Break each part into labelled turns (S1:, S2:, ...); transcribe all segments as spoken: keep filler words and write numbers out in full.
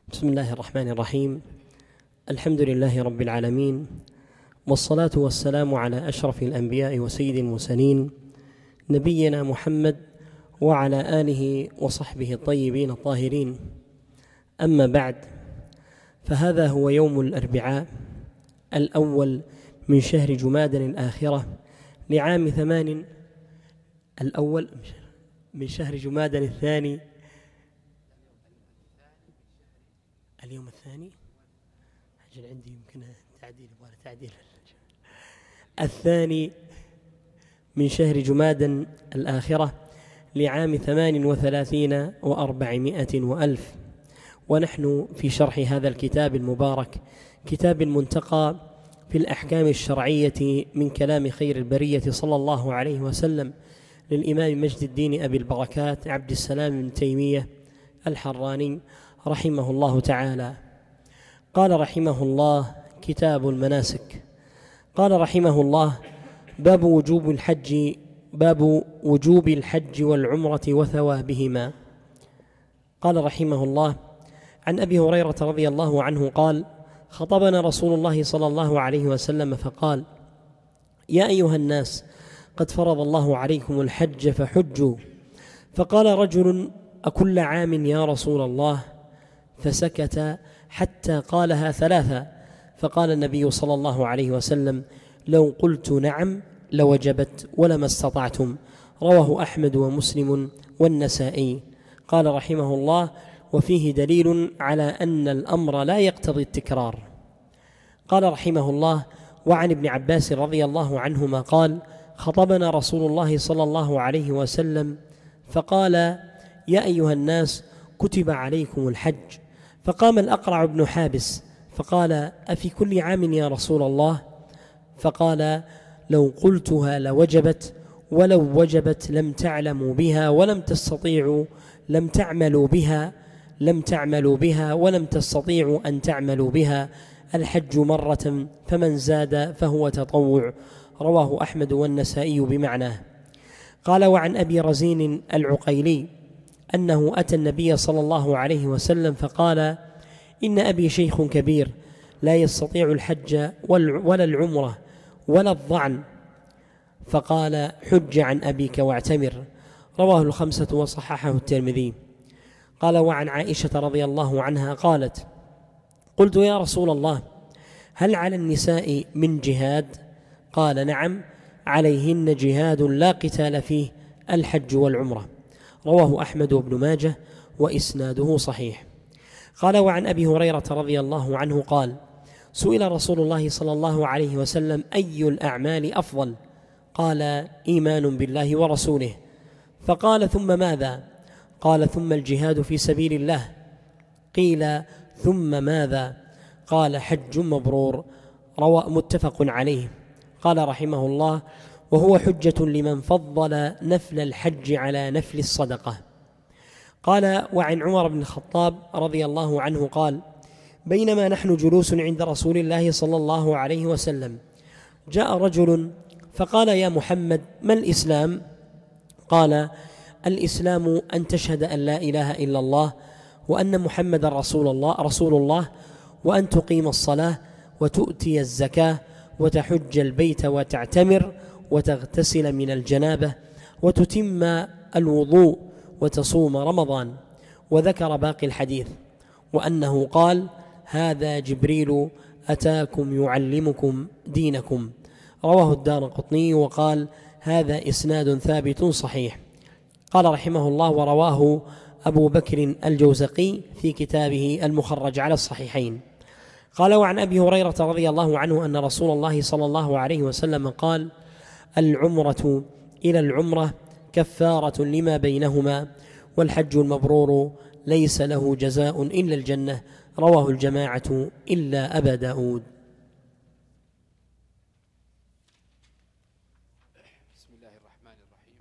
S1: بسم الله الرحمن الرحيم. الحمد لله رب العالمين، والصلاة والسلام على أشرف الأنبياء وسيد المرسلين نبينا محمد وعلى آله وصحبه الطيبين الطاهرين. أما بعد، فهذا هو يوم الأربعاء الأول من شهر جمادى الآخرة لعام ثمان الأول من شهر جمادى الثاني اليوم الثاني أجل عندي يمكن تعديل ولا تعديل الثاني من شهر جمادى الآخرة لعام ثمان وثلاثين وأربعمائة وألف، ونحن في شرح هذا الكتاب المبارك، كتاب المنتقى في الأحكام الشرعية من كلام خير البرية صلى الله عليه وسلم للإمام مجد الدين أبي البركات عبد السلام بن تيمية الحراني رحمه الله تعالى. قال رحمه الله: كتاب المناسك. قال رحمه الله: باب وجوب الحج باب وجوب الحج والعمرة وثوابهما. قال رحمه الله: عن أبي هريرة رضي الله عنه قال: خطبنا رسول الله صلى الله عليه وسلم فقال: يا أيها الناس، قد فرض الله عليكم الحج فحجوا. فقال رجل: أكل عام يا رسول الله؟ فسكت حتى قالها ثلاثة، فقال النبي صلى الله عليه وسلم: لو قلت نعم لوجبت ولما استطعتم. رواه أحمد ومسلم والنسائي. قال رحمه الله: وفيه دليل على أن الأمر لا يقتضي التكرار. قال رحمه الله: وعن ابن عباس رضي الله عنهما قال: خطبنا رسول الله صلى الله عليه وسلم فقال: يا أيها الناس، كتب عليكم الحج. فقام الأقرع بن حابس فقال: أفي كل عام يا رسول الله؟ فقال: لو قلتها لوجبت، ولو وجبت لم تعلموا بها ولم تستطيعوا لم تعملوا بها لم تعملوا بها ولم تستطيعوا أن تعملوا بها. الحج مرة، فمن زاد فهو تطوع. رواه أحمد والنسائي بمعناه. قال: وعن أبي رزين العقيلي أنه أتى النبي صلى الله عليه وسلم فقال: إن أبي شيخ كبير لا يستطيع الحج ولا العمرة ولا الضعن، فقال: حج عن أبيك واعتمر. رواه الخمسة وصححه الترمذي. قال: وعن عائشة رضي الله عنها قالت: قلت يا رسول الله، هل على النساء من جهاد؟ قال: نعم، عليهن جهاد لا قتال فيه، الحج والعمرة. رواه أحمد وابن ماجه وإسناده صحيح. قال: وعن أبي هريرة رضي الله عنه قال: سئل رسول الله صلى الله عليه وسلم: أي الأعمال أفضل؟ قال: إيمان بالله ورسوله. فقال: ثم ماذا؟ قال: ثم الجهاد في سبيل الله. قيل: ثم ماذا؟ قال: حج مبرور. روى متفق عليه. قال رحمه الله: وهو حجة لمن فضل نفل الحج على نفل الصدقة. قال: وعن عمر بن الخطاب رضي الله عنه قال: بينما نحن جلوس عند رسول الله صلى الله عليه وسلم، جاء رجل فقال: يا محمد، ما الإسلام؟ قال: الإسلام أن تشهد أن لا إله إلا الله وأن محمد رسول الله رسول الله وأن تقيم الصلاة وتؤتي الزكاة وتحج البيت وتعتمر وتغتسل من الجنابة وتتم الوضوء وتصوم رمضان. وذكر باقي الحديث، وأنه قال: هذا جبريل أتاكم يعلمكم دينكم. رواه الدارقطني وقال: هذا إسناد ثابت صحيح. قال رحمه الله: ورواه أبو بكر الجوزقي في كتابه المخرج على الصحيحين. قال: وعن أبي هريرة رضي الله عنه أن رسول الله صلى الله عليه وسلم قال: العمرة إلى العمرة كفارة لما بينهما، والحج المبرور ليس له جزاء إلا الجنة. رواه الجماعة إلا أبا داود.
S2: بسم الله الرحمن الرحيم.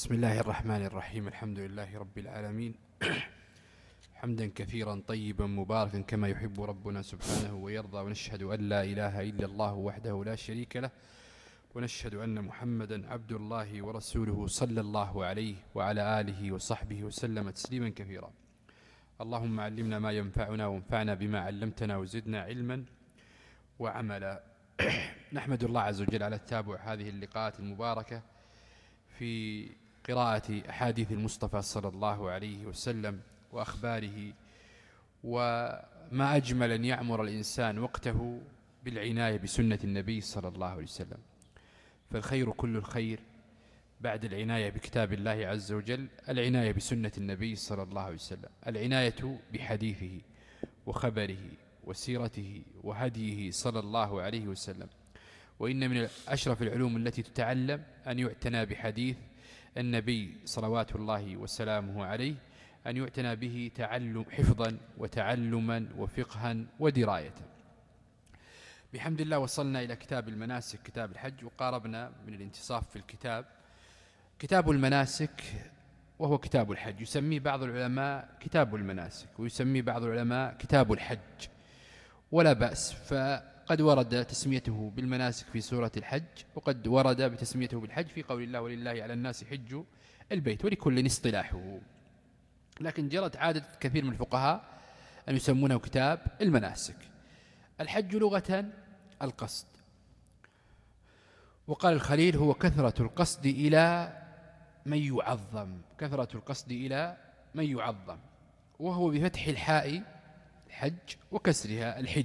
S2: بسم الله الرحمن الرحيم. الحمد لله رب العالمين، حمدا كثيرا طيبا مباركا كما يحب ربنا سبحانه ويرضى، ونشهد أن لا إله إلا الله وحده لا شريك له، ونشهد أن محمدا عبد الله ورسوله صلى الله عليه وعلى آله وصحبه وسلم تسليما كثيرا. اللهم علمنا ما ينفعنا وانفعنا بما علمتنا وزدنا علما وعملا. نحمد الله عز وجل على تتابع هذه اللقاءات المباركة في قراءة أحاديث المصطفى صلى الله عليه وسلم وأخباره، وما أجمل أن يعمر الإنسان وقته بالعناية بسنة النبي صلى الله عليه وسلم، فالخير كل الخير بعد العناية بكتاب الله عز وجل العناية بسنة النبي صلى الله عليه وسلم، العناية بحديثه وخبره وسيرته وهديه صلى الله عليه وسلم. وإن من أشرف العلوم التي تتعلم أن يعتنى بحديث النبي صلوات الله وسلامه عليه، أن يعتنى به تعلم حفظا وتعلما وفقها ودراية. بحمد الله وصلنا إلى كتاب المناسك، كتاب الحج، وقاربنا من الانتصاف في الكتاب. كتاب المناسك وهو كتاب الحج، يسميه بعض العلماء كتاب المناسك، ويسميه بعض العلماء كتاب الحج، ولا بأس، فقد ورد تسميته بالمناسك في سورة الحج، وقد ورد بتسميته بالحج في قول الله ولله على الناس حج البيت، ولكل اصطلاحه، لكن جرت عادة كثير من الفقهاء أن يسمونه كتاب المناسك. الحج لغة القصد، وقال الخليل هو كثرة القصد إلى من يعظم، كثرة القصد إلى من يعظم، وهو بفتح الحاء الحج وكسرها الحج.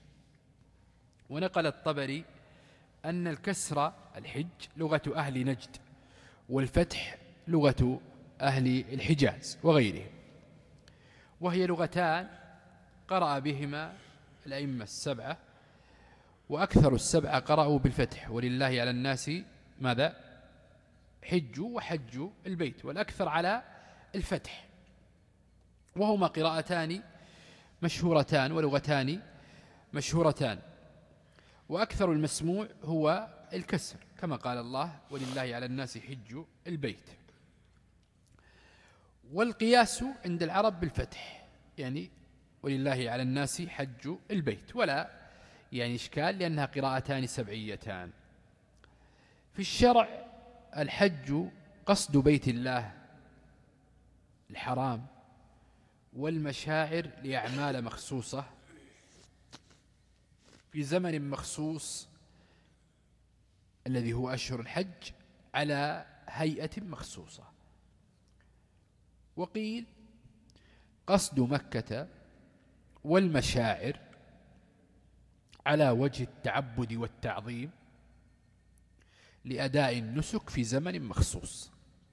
S2: ونقل الطبري أن الكسر الحج لغة أهل نجد، والفتح لغة أهل الحجاز وغيرهم، وهي لغتان قرأ بهما الأئمة السبعة، وأكثر السبعة قرأوا بالفتح، ولله على الناس ماذا؟ حجوا وحجوا البيت، والأكثر على الفتح، وهما قراءتان مشهورتان ولغتان مشهورتان، وأكثر المسموع هو الكسر، كما قال الله ولله على الناس حج البيت. والقياس عند العرب بالفتح، يعني ولله على الناس حج البيت، ولا يعني إشكال لأنها قراءتان سبعيتان. في الشرع الحج قصد بيت الله الحرام والمشاعر لأعمال مخصوصة في زمن مخصوص الذي هو أشهر الحج على هيئة مخصوصة. وقيل قصد مكة والمشاعر على وجه التعبد والتعظيم لأداء النسك في زمن مخصوص.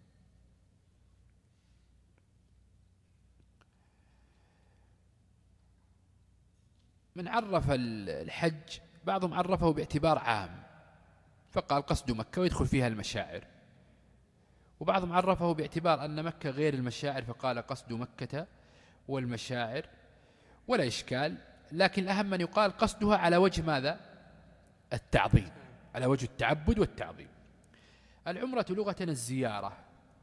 S2: من عرف الحج بعضهم عرفه باعتبار عام فقال قصد مكة ويدخل فيها المشاعر، وبعضهم عرفه باعتبار أن مكة غير المشاعر فقال قصد مكة والمشاعر، ولا إشكال، لكن الأهم أن يقال قصدها على وجه ماذا؟ التعظيم، على وجه التعبد والتعظيم. العمرة لغة الزيارة،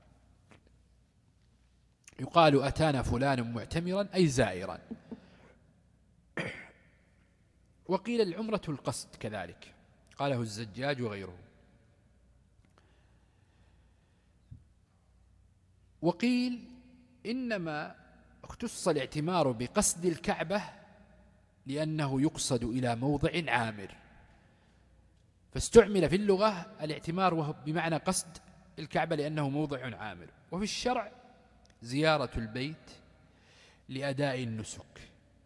S2: يقال أتانا فلان معتمرا أي زائرا. وقيل العمرة القصد كذلك، قاله الزجاج وغيره. وقيل إنما اختص الاعتمار بقصد الكعبة لأنه يقصد إلى موضع عامر، فاستعمل في اللغة الاعتمار وهو بمعنى قصد الكعبة لأنه موضع عامر. وفي الشرع زيارة البيت لأداء النسك.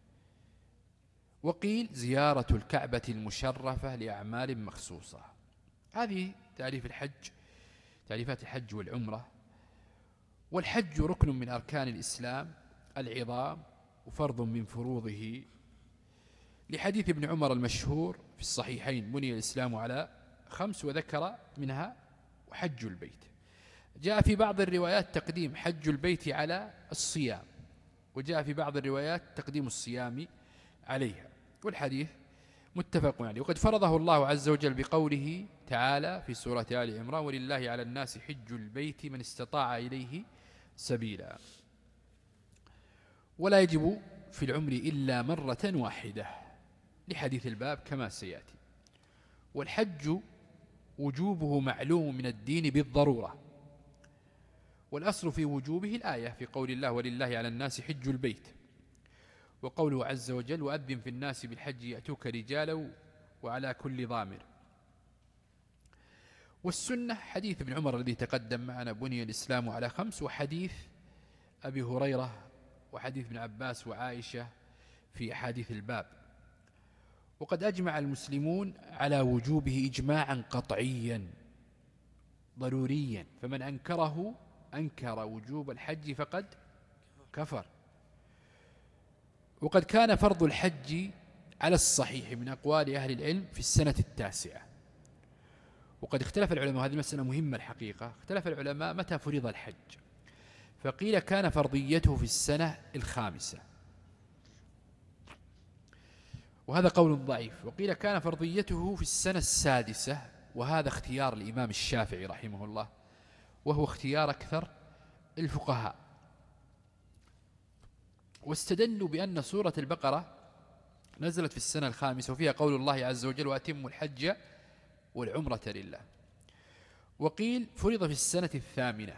S2: وقيل زيارة الكعبة المشرفة لأعمال مخصوصة. هذه تعريف الحج، تعريفات الحج والعمرة. والحج ركن من أركان الإسلام العظام وفرض من فروضه، لحديث ابن عمر المشهور في الصحيحين بني الإسلام على خمس، وذكر منها حج البيت. جاء في بعض الروايات تقديم حج البيت على الصيام، وجاء في بعض الروايات تقديم الصيام عليها، والحديث متفق عليه. وقد فرضه الله عز وجل بقوله تعالى في سورة آل عمران: ولله على الناس حج البيت من استطاع إليه سبيلا. ولا يجب في العمر إلا مرة واحدة لحديث الباب كما سيأتي. والحج وجوبه معلوم من الدين بالضرورة، والأصل في وجوبه الآية في قول الله: ولله على الناس حج البيت، وقوله عز وجل: وأذن في الناس بالحج يأتوك رجالا وعلى كل ضامر. والسنة حديث ابن عمر الذي تقدم معنا: بني الإسلام على خمس، وحديث أبي هريرة وحديث ابن عباس وعائشة في أحاديث الباب. وقد أجمع المسلمون على وجوبه إجماعا قطعيا ضروريا، فمن أنكره أنكر وجوب الحج فقد كفر. وقد كان فرض الحج على الصحيح من أقوال أهل العلم في السنة التاسعة. وقد اختلف العلماء، هذه المسألة مهمة الحقيقة، اختلف العلماء متى فرض الحج، فقيل كان فرضيته في السنة الخامسة، وهذا قول ضعيف. وقيل كان فرضيته في السنة السادسة، وهذا اختيار الإمام الشافعي رحمه الله، وهو اختيار أكثر الفقهاء. واستدلوا بأن سورة البقرة نزلت في السنة الخامسة، وفيها قول الله عز وجل: وأتموا الحج والعمرة لله. وقيل فرض في السنة الثامنة،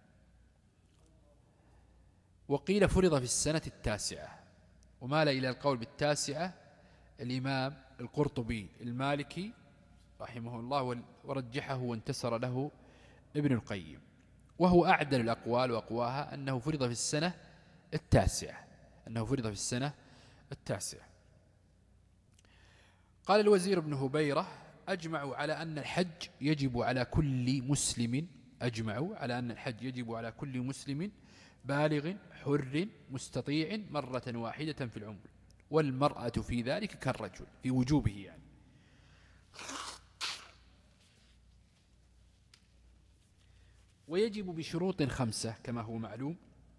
S2: وقيل فرض في السنة التاسعة. ومال إلى القول بالتاسعة الإمام القرطبي المالكي رحمه الله، ورجحه وانتصر له ابن القيم، وهو أعدل الأقوال وأقواها أنه فرض في السنة التاسعة، أنه فرض في السنة التاسعة. قال الوزير بن هبيرة: أجمعوا على أن الحج يجب على كل مسلم أجمعوا على أن الحج يجب على كل مسلم بالغ حر مستطيع مرة واحدة في العمر، والمرأة في ذلك كالرجل في وجوبه يعني. ويجب بشروط خمسة كما هو معلوم.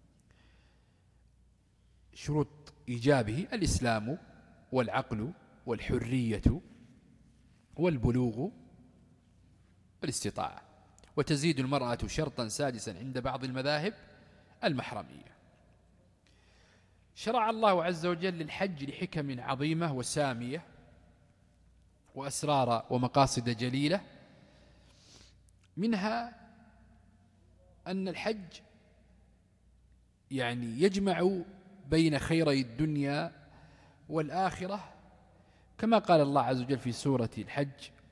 S2: شروط إيجابه: الإسلام والعقل والحرية والبلوغ والاستطاعة. وتزيد المرأة شرطا سادسا عند بعض المذاهب: المحرمية. شرع الله عز وجل للحج لحكم عظيمة وسامية وأسرار ومقاصد جليلة، منها أن الحج يعني يجمع بين خيري الدنيا والآخرة، كما قال الله عز وجل في سورة الحج: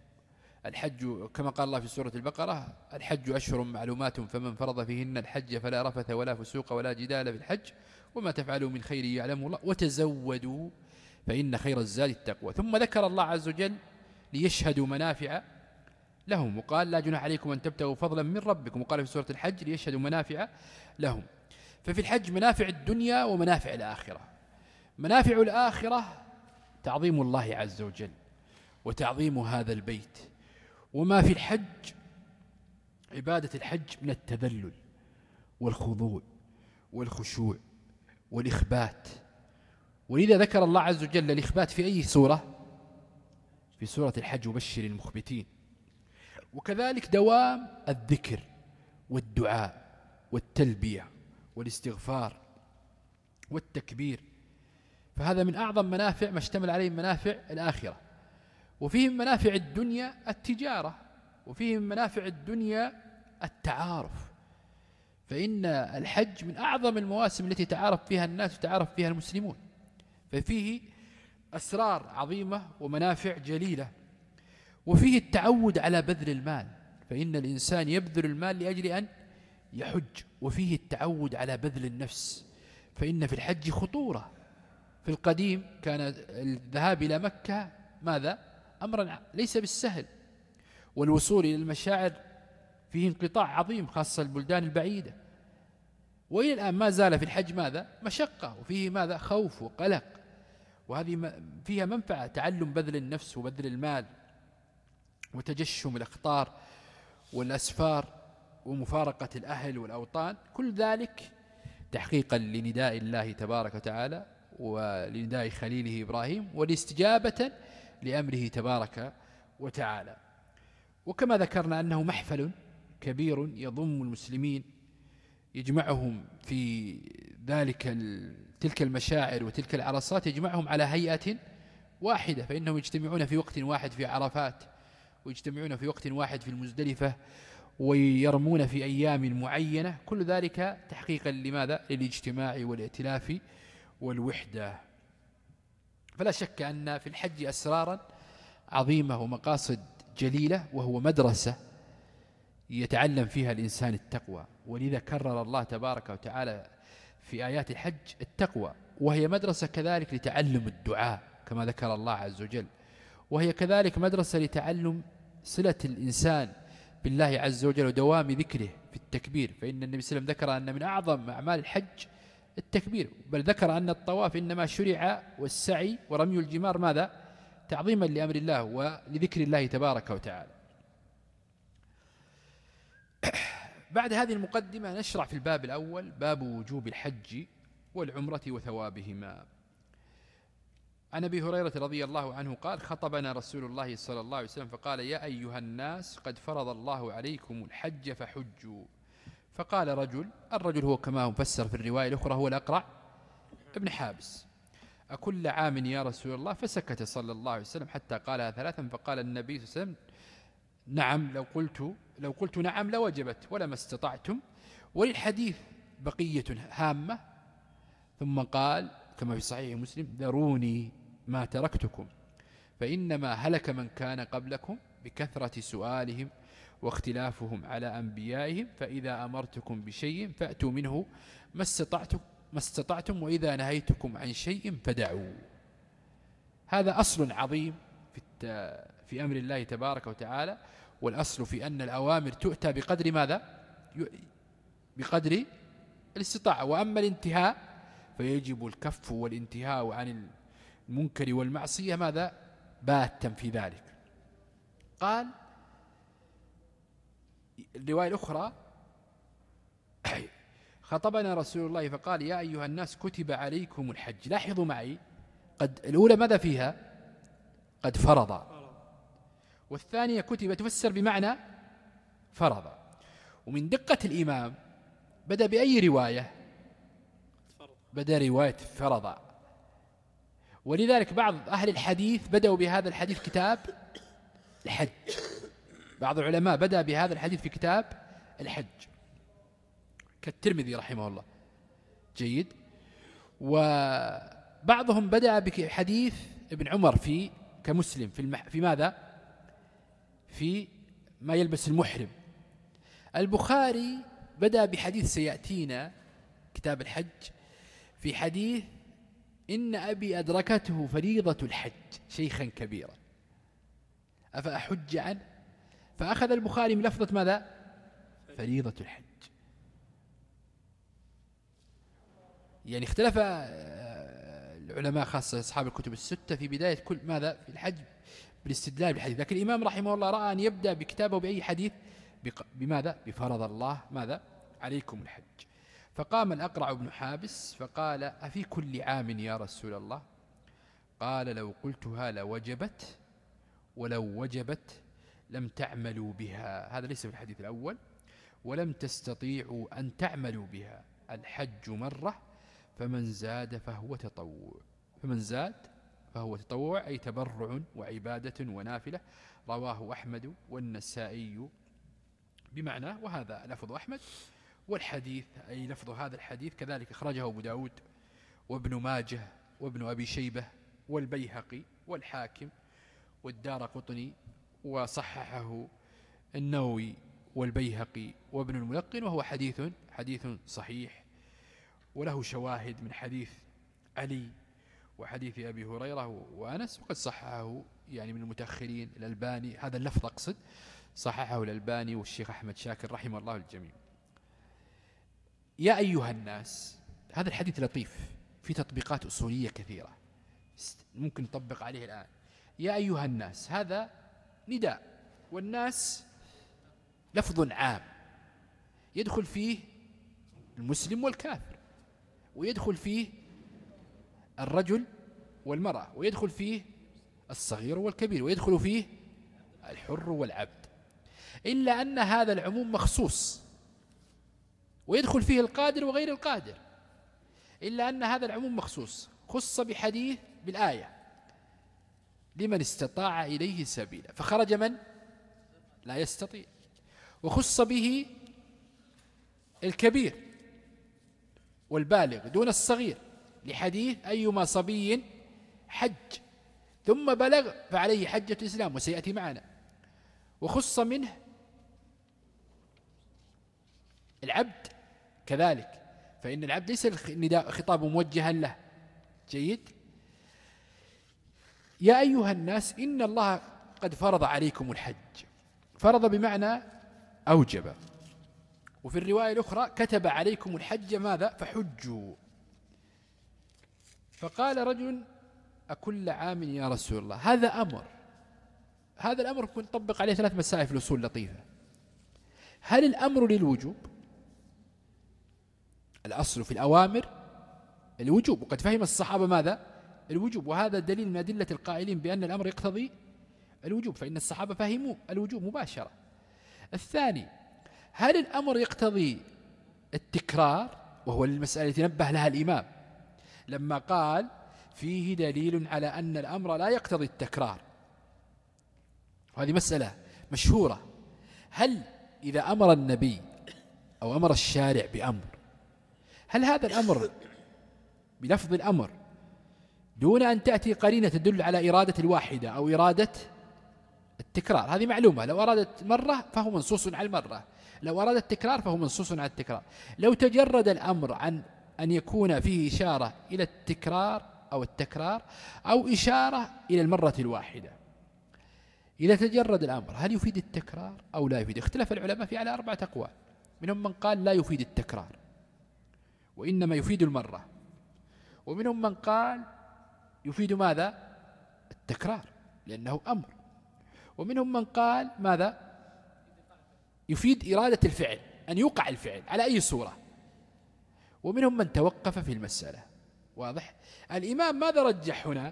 S2: الحج كما قال الله في سورة البقرة: الحج أشهر معلومات فمن فرض فيهن الحج فلا رفث ولا فسوق ولا جدال في الحج وما تفعلوا من خير يعلمه الله وتزودوا فإن خير الزاد التقوى. ثم ذكر الله عز وجل ليشهدوا منافع لهم، وقال: لا جناح عليكم أن تبتغوا فضلا من ربكم، وقال في سورة الحج: ليشهدوا منافع لهم. ففي الحج منافع الدنيا ومنافع الآخرة. منافع الآخرة تعظيم الله عز وجل وتعظيم هذا البيت، وما في الحج عبادة الحج من التذلل والخضوع والخشوع والإخبات. ولذا ذكر الله عز وجل الإخبات في أي سورة؟ في سورة الحج: وبشر المخبتين. وكذلك دوام الذكر والدعاء والتلبية والاستغفار والتكبير، فهذا من أعظم منافع ما اشتمل عليه منافع الآخرة. وفيه منافع الدنيا التجارة، وفيه منافع الدنيا التعارف، فإن الحج من أعظم المواسم التي تعارف فيها الناس وتعارف فيها المسلمون، ففيه أسرار عظيمة ومنافع جليلة. وفيه التعود على بذل المال، فإن الإنسان يبذل المال لأجل أن يحج. وفيه التعود على بذل النفس، فإن في الحج خطورة. في القديم كان الذهاب إلى مكة ماذا؟ أمرا ليس بالسهل، والوصول إلى المشاعر فيه انقطاع عظيم، خاصة البلدان البعيدة. وإلى الآن ما زال في الحج ماذا؟ مشقة، وفيه ماذا؟ خوف وقلق. وهذه فيها منفعة: تعلم بذل النفس وبذل المال وتجشم الأخطار والأسفار ومفارقة الأهل والأوطان، كل ذلك تحقيقا لنداء الله تبارك وتعالى ولنداء خليله إبراهيم، والاستجابة لأمره تبارك وتعالى. وكما ذكرنا أنه محفل كبير يضم المسلمين، يجمعهم في ذلك تلك المشاعر وتلك العرصات، يجمعهم على هيئة واحدة، فإنهم يجتمعون في وقت واحد في عرفات، ويجتمعون في وقت واحد في المزدلفة، ويرمون في أيام معينة، كل ذلك تحقيقا لماذا؟ للاجتماع والائتلاف والوحدة. فلا شك أن في الحج أسرارا عظيمة ومقاصد جليلة، وهو مدرسة يتعلم فيها الإنسان التقوى، ولذا كرر الله تبارك وتعالى في آيات الحج التقوى، وهي مدرسة كذلك لتعلم الدعاء كما ذكر الله عز وجل، وهي كذلك مدرسة لتعلم صلة الإنسان بالله عز وجل ودوام ذكره في التكبير، فإن النبي صلى الله عليه وسلم ذكر أن من أعظم أعمال الحج التكبير، بل ذكر أن الطواف إنما شرع والسعي ورمي الجمار ماذا؟ تعظيما لأمر الله ولذكر الله تبارك وتعالى. بعد هذه المقدمة نشرع في الباب الأول، باب وجوب الحج والعمرة وثوابهما. عن أبي هريرة رضي الله عنه قال: خطبنا رسول الله صلى الله عليه وسلم فقال: يا أيها الناس قد فرض الله عليكم الحج فحجوا. فقال رجل، الرجل هو كما هو مفسر في الرواية الأخرى هو الأقرع ابن حابس: أكل عام يا رسول الله؟ فسكت صلى الله عليه وسلم حتى قالها ثلاثا، فقال النبي صلى الله عليه وسلم: نعم، لو قلت لو قلت نعم لوجبت ولما استطعتم. وللحديث بقية هامة، ثم قال كما في صحيح مسلم: ذروني ما تركتكم فإنما هلك من كان قبلكم بكثرة سؤالهم واختلافهم على أنبيائهم، فإذا أمرتكم بشيء فأتوا منه ما استطعتم ما استطعتم وإذا نهيتكم عن شيء فدعوا. هذا أصل عظيم في في أمر الله تبارك وتعالى، والأصل في أن الأوامر تؤتى بقدر ماذا؟ بقدر الاستطاعة، وأما الانتهاء فيجب الكف والانتهاء عن المنكر والمعصية ماذا؟ باتا في ذلك. قال الرواية الأخرى: خطبنا رسول الله فقال: يا أيها الناس كتب عليكم الحج. لاحظوا معي، قد الأولى ماذا فيها؟ قد فرض، والثانية كتب تفسر بمعنى فرض. ومن دقة الإمام بدأ بأي رواية؟ بدأ رواية فرض، ولذلك بعض أهل الحديث بدأوا بهذا الحديث كتاب الحج. بعض العلماء بدأ بهذا الحديث في كتاب الحج كالترمذي رحمه الله، جيد. وبعضهم بدأ بحديث ابن عمر في كمسلم في, المح في ماذا؟ في ما يلبس المحرم. البخاري بدأ بحديث سيأتينا كتاب الحج في حديث: إن أبي أدركته فريضة الحج شيخا كبيرا أفأحج عنه؟ فأخذ البخاري من لفظة ماذا؟ فريضة الحج. يعني اختلف العلماء خاصة أصحاب الكتب الستة في بداية كل ماذا في الحج بالاستدلال بالحديث، لكن الإمام رحمه الله رأى أن يبدأ بكتابه بأي حديث بماذا؟ بفرض الله ماذا؟ عليكم الحج. فقام الأقرع بن حابس فقال: أفي كل عام يا رسول الله؟ قال: لو قلتها لوجبت، ولو وجبت لم تعملوا بها. هذا ليس في الحديث الأول. ولم تستطيعوا أن تعملوا بها. الحج مرة، فمن زاد فهو تطوع فمن زاد فهو تطوع أي تبرع وعبادة ونافلة. رواه أحمد والنسائي بمعنى، وهذا لفظ أحمد، والحديث أي لفظ هذا الحديث كذلك أخرجه أبو داود وابن ماجه وابن أبي شيبة والبيهقي والحاكم والدار قطني، وصححه النووي والبيهقي وابن الملقن، وهو حديث حديث صحيح، وله شواهد من حديث علي وحديث أبي هريرة وأنس، وقد صححه يعني من المتأخرين الألباني، هذا اللفظ أقصد صححه الألباني والشيخ أحمد شاكر رحمه الله الجميع. يا أيها الناس، هذا الحديث لطيف في تطبيقات أصولية كثيرة ممكن نطبق عليه الآن. يا أيها الناس هذا نداء، والناس لفظ عام يدخل فيه المسلم والكافر، ويدخل فيه الرجل والمرأة، ويدخل فيه الصغير والكبير، ويدخل فيه الحر والعبد، إلا أن هذا العموم مخصوص، ويدخل فيه القادر وغير القادر، إلا أن هذا العموم مخصوص، خص بحديث بالآية لمن استطاع إليه سبيلا، فخرج من لا يستطيع، وخص به الكبير والبالغ دون الصغير لحديث أيما صبي حج ثم بلغ فعليه حجة الإسلام، وسيأتي معنا. وخص منه العبد كذلك، فإن العبد ليس النداء خطاب موجها له. جيد. يا أيها الناس إن الله قد فرض عليكم الحج، فرض بمعنى أوجب، وفي الرواية الأخرى كتب عليكم الحج ماذا فحجوا. فقال رجل أكل عام يا رسول الله، هذا أمر، هذا الأمر كنت نطبق عليه ثلاث مسائل في الأصول لطيفة. هل الأمر للوجوب؟ الأصل في الأوامر الوجوب، وقد فهم الصحابة ماذا الوجوب، وهذا دليل من أدلة القائلين بأن الأمر يقتضي الوجوب، فإن الصحابة فهموا الوجوب مباشرة. الثاني، هل الأمر يقتضي التكرار؟ وهو المسألة التي نبه لها الإمام لما قال فيه دليل على أن الأمر لا يقتضي التكرار، وهذه مسألة مشهورة. هل إذا أمر النبي أو أمر الشارع بأمر، هل هذا الأمر بلفظ الأمر دون أن تأتي قرينة تدل على إرادة الواحدة أو إرادة التكرار؟ هذه معلومة، لو أرادت مرة فهو منصوص على المرة، لو أراد التكرار فهو منصوص على التكرار. لو تجرد الأمر عن أن يكون فيه إشارة إلى التكرار أو التكرار أو إشارة إلى المرة الواحدة، إذا تجرد الأمر هل يفيد التكرار أو لا يفيد؟ اختلف العلماء في على أربعة أقوال، منهم من قال لا يفيد التكرار وإنما يفيد المرة، ومنهم من قال يفيد ماذا التكرار لأنه أمر، ومنهم من قال ماذا يفيد إرادة الفعل أن يوقع الفعل على أي صورة، ومنهم من توقف في المسألة. واضح؟ الإمام ماذا رجح هنا؟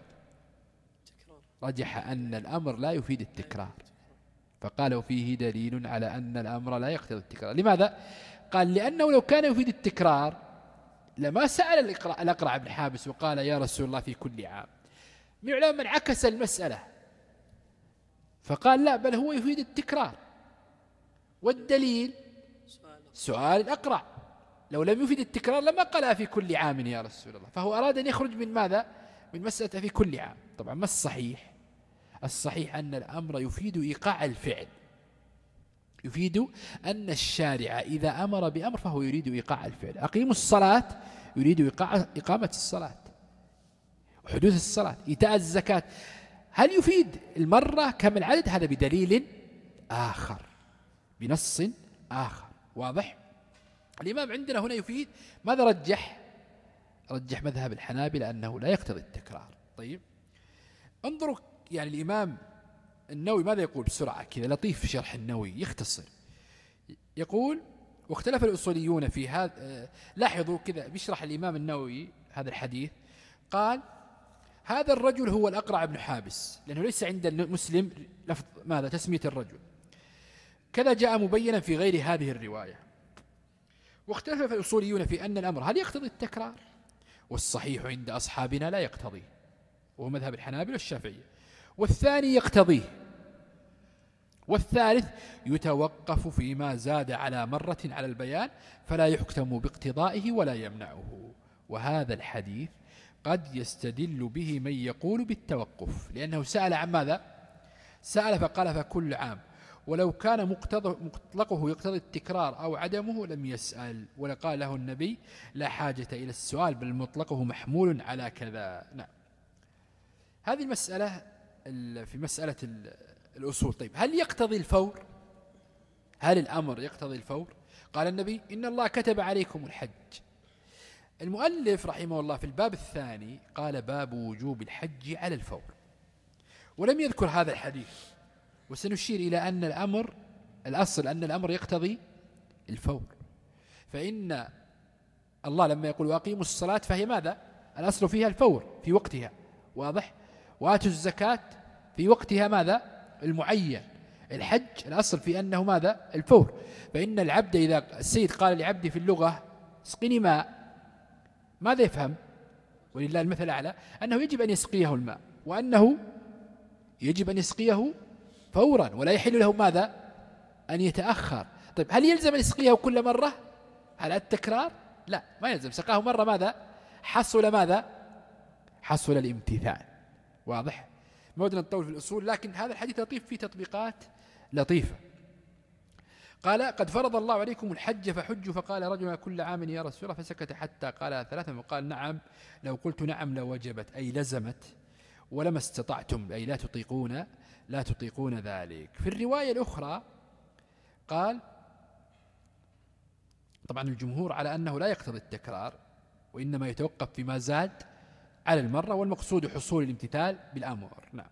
S2: رجح أن الأمر لا يفيد التكرار، فقال فيه دليل على أن الأمر لا يقتضي التكرار. لماذا؟ قال لأنه لو كان يفيد التكرار لما سأل الأقرع, الأقرع بن حابس وقال يا رسول الله في كل عام. من العلماء من عكس المسألة فقال لا، بل هو يفيد التكرار، والدليل سؤال الأقرع، لو لم يفيد التكرار لما قال في كل عام يا رسول الله، فهو أراد أن يخرج من ماذا؟ من مسألة في كل عام. طبعا ما الصحيح؟ الصحيح أن الأمر يفيد إيقاع الفعل، يفيد أن الشارع إذا أمر بأمر فهو يريد إيقاع الفعل. أقيموا الصلاة يريد إيقاع إقامة الصلاة وحدوث الصلاة. إيتاء الزكاة هل يفيد المرة كم العدد؟ هذا بدليل آخر بنص آخر. واضح؟ الإمام عندنا هنا يفيد ماذا رجح؟ رجح مذهب الحنابلة أنه لا يقتضي التكرار. طيب انظروا يعني الإمام النووي ماذا يقول بسرعة كذا لطيف في شرح النووي يختصر، يقول واختلف الأصوليون في هذا. لاحظوا كذا بيشرح الإمام النووي هذا الحديث، قال هذا الرجل هو الأقرع بن حابس، لأنه ليس عند المسلم لفظ ماذا تسمية الرجل، كذا جاء مبينا في غير هذه الرواية. واختلف الأصوليون في أن الأمر هل يقتضي التكرار، والصحيح عند أصحابنا لا يقتضيه، وهو مذهب الحنابلة والشافعية، والثاني يقتضيه، والثالث يتوقف فيما زاد على مرة على البيان فلا يحكم باقتضائه ولا يمنعه. وهذا الحديث قد يستدل به من يقول بالتوقف، لأنه سأل عن ماذا؟ سأل فقال فكل عام، ولو كان مطلقه يقتضي التكرار أو عدمه لم يسأل، ولقال له النبي لا حاجة إلى السؤال بل مطلقه محمول على كذا. نعم، هذه المسألة في مسألة الأصول. طيب هل يقتضي الفور؟ هل الأمر يقتضي الفور؟ قال النبي إن الله كتب عليكم الحج. المؤلف رحمه الله في الباب الثاني قال باب وجوب الحج على الفور، ولم يذكر هذا الحديث، وسنشير إلى أن الأمر الأصل أن الأمر يقتضي الفور، فإن الله لما يقول وأقيموا الصلاة فهي ماذا؟ الأصل فيها الفور في وقتها. واضح؟ وآتوا الزكاة في وقتها ماذا المعين. الحج الأصل في أنه ماذا الفور، فإن العبد إذا السيد قال لعبده في اللغة اسقني ماء، ماذا يفهم؟ ولله المثل الأعلى أنه يجب أن يسقيه الماء، وأنه يجب أن يسقيه فورا، ولا يحل له ماذا أن يتأخر. طيب هل يلزم أن يسقيه كل مرة؟ هل التكرار؟ لا، ما يلزم. سقاه مرة ماذا حصل ماذا حصل الامتثال. واضح؟ ما ودنا نطول في الأصول، لكن هذا الحديث لطيف فيه تطبيقات لطيفة. قال قد فرض الله عليكم الحج فحجوا، فقال رجل كل عام يا رسول الله، فسكت حتى قال ثلاثة، وقال نعم لو قلت نعم لوجبت، أي لزمت، ولما استطعتم، أي لا تطيقون لا تطيقون ذلك. في الرواية الأخرى قال طبعا الجمهور على أنه لا يقتضي التكرار، وإنما يتوقف فيما زاد على المرة، والمقصود حصول الامتثال بالأمر. نعم.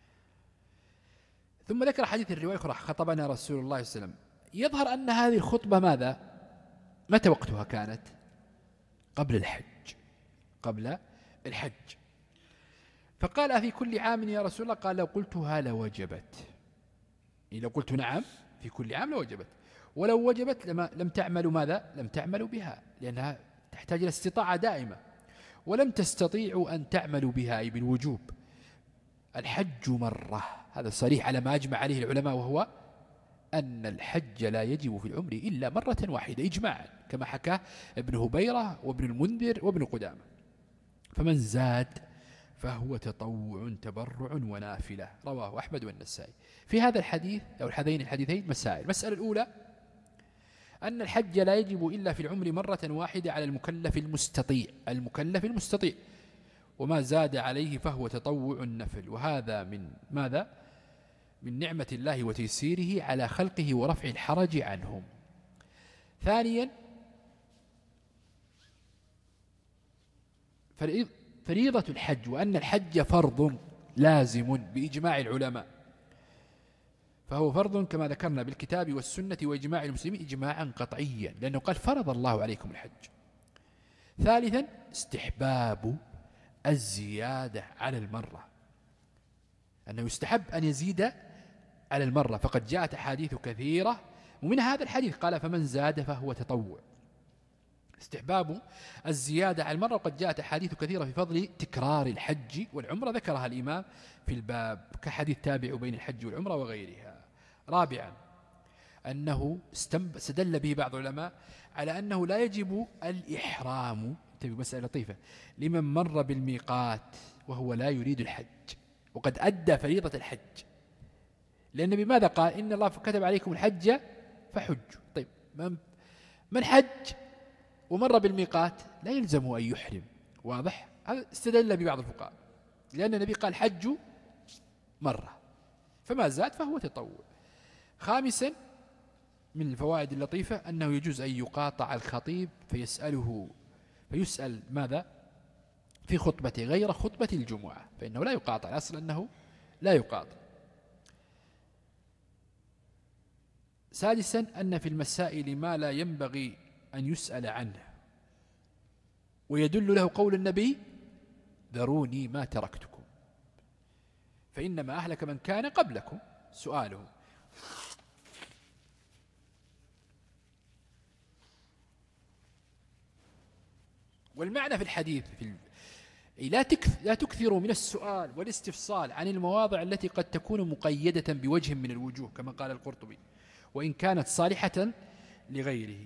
S2: ثم ذكر حديث الرواية الأخرى خطبنا رسول الله صلى الله عليه وسلم. يظهر أن هذه الخطبة ماذا متى وقتها كانت؟ قبل الحج قبل الحج فقال في كل عام يا رسول الله؟ قال لو قلتها لوجبت، يعني لو قلت نعم في كل عام لوجبت، ولو وجبت لما لم تعملوا ماذا لم تعملوا بها، لأنها تحتاج إلى استطاعة دائمة، ولم تستطيعوا أن تعملوا بها، أي بالوجوب. الحج مرة، هذا صريح على ما أجمع عليه العلماء، وهو أن الحج لا يجب في العمر إلا مرة واحدة إجماعا، كما حكاه ابن هبيرة وابن المنذر وابن قدامة. فمن زاد فهو تطوع تبرع ونافلة، رواه أحمد والنسائي. في هذا الحديث أو الحديثين الحديثين مسائل. المسألة الأولى أن الحج لا يجب إلا في العمر مرة واحدة على المكلف المستطيع المكلف المستطيع وما زاد عليه فهو تطوع النفل، وهذا من ماذا من نعمة الله وتيسيره على خلقه ورفع الحرج عنهم. ثانيا فريضة الحج، وأن الحج فرض لازم بإجماع العلماء، فهو فرض كما ذكرنا بالكتاب والسنة وإجماع المسلمين إجماعا قطعيا، لأنه قال فرض الله عليكم الحج. ثالثا استحباب الزيادة على المرة، أنه يستحب أن يزيد على المرة، فقد جاءت أحاديث كثيرة، ومن هذا الحديث قال فمن زاد فهو تطوع. استحباب الزيادة على المرة، وقد جاءت أحاديث كثيرة في فضل تكرار الحج والعمرة، ذكرها الإمام في الباب كحديث تابع بين الحج والعمرة وغيرها. رابعا أنه استدل به بعض العلماء على أنه لا يجب الإحرام، انتبهوا مسألة لطيفة، لمن مر بالميقات وهو لا يريد الحج وقد أدى فريضة الحج، لأن بماذا قال إن الله كتب عليكم الحج فحجوا. طيب من حج ومر بالميقات لا يلزم أن يحرم. واضح؟ هذا استدل ببعض الفقهاء، لأن النبي قال حج مرة، فما زاد فهو تطوع. خامسا من الفوائد اللطيفة أنه يجوز أن يقاطع الخطيب فيسأله فيسأل ماذا في خطبة غير خطبة الجمعة، فإنه لا يقاطع، الأصل أنه لا يقاطع. سادسا أن في المسائل ما لا ينبغي أن يسأل عنه، ويدل له قول النبي ذروني ما تركتكم فإنما أهلك من كان قبلكم سؤاله. والمعنى في الحديث في لا لا تكثروا من السؤال والاستفصال عن المواضع التي قد تكون مقيدة بوجه من الوجوه، كما قال القرطبي، وإن كانت صالحة لغيره.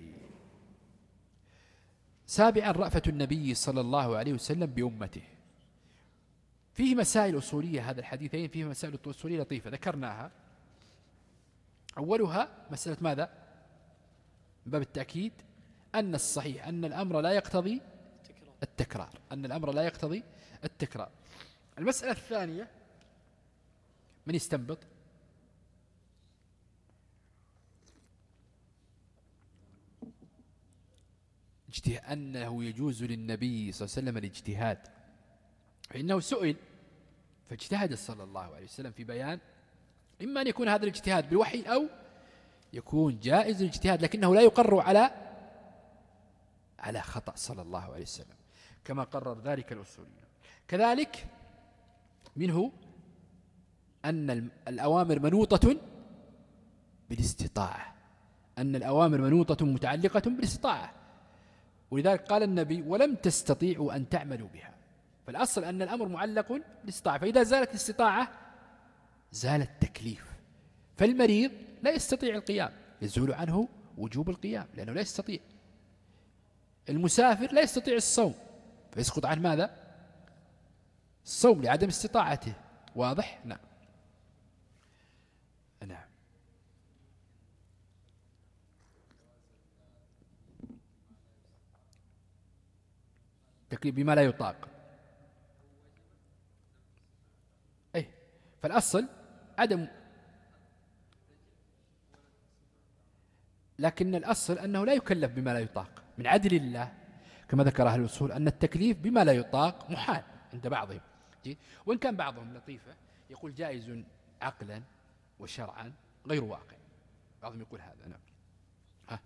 S2: سابعا رأفة النبي صلى الله عليه وسلم بأمته. فيه مسائل أصولية، هذا الحديثين فيه مسائل أصولية لطيفة ذكرناها. أولها مسألة ماذا من باب التأكيد أن الصحيح أن الأمر لا يقتضي التكرار أن الأمر لا يقتضي التكرار. المسألة الثانية من يستنبط أنه يجوز للنبي صلى الله عليه وسلم الاجتهاد، فإنه سئل فاجتهد صلى الله عليه وسلم في بيان، إما أن يكون هذا الاجتهاد بالوحي أو يكون جائز الاجتهاد لكنه لا يقر على على خطأ صلى الله عليه وسلم كما قرر ذلك الأصوليون. كذلك منه أن الأوامر منوطة بالاستطاعة، أن الأوامر منوطة متعلقة بالاستطاعة، ولذلك قال النبي ولم تستطيعوا أن تعملوا بها. فالأصل أن الأمر معلق بالاستطاعة، فإذا زالت الاستطاعة زال التكليف. فالمريض لا يستطيع القيام يزول عنه وجوب القيام لأنه لا يستطيع. المسافر لا يستطيع الصوم فيسقط عنه ماذا؟ الصوم لعدم استطاعته. واضح؟ نعم. نعم. تكليف بما لا يطاق. أي فالأصل عدم، لكن الأصل أنه لا يكلف بما لا يطاق من عدل الله، كما ذكر أهل الأصول أن التكليف بما لا يطاق محال عند بعضهم، وإن كان بعضهم لطيفة يقول جائز عقلا وشرعا غير واقع، بعضهم يقول هذا. نعم. ها.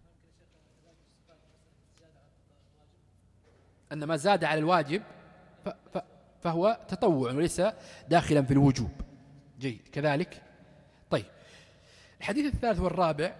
S2: أن ما زاد على الواجب فهو تطوع وليس داخلا في الوجوب. جيد كذلك. طيب الحديث الثالث والرابع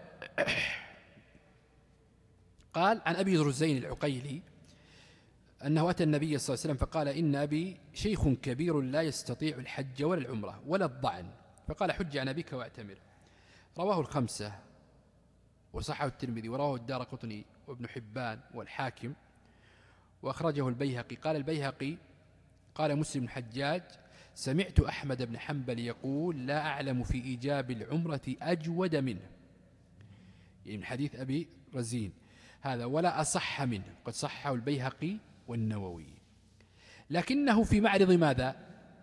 S2: قال عن أبي رزين العقيلي أنه أتى النبي صلى الله عليه وسلم فقال إن أبي شيخ كبير لا يستطيع الحج ولا العمرة ولا الضعن، فقال حج عن أبيك واعتمر. رواه الخمسة وصححه الترمذي ورواه الدارقطني وابن حبان والحاكم وأخرجه البيهقي. قال البيهقي قال مسلم الحجاج سمعت أحمد بن حنبل يقول لا أعلم في إيجاب العمرة أجود منه، يعني من حديث أبي رزين هذا، ولا أصح منه، قد صحه البيهقي والنووي، لكنه في معرض ماذا؟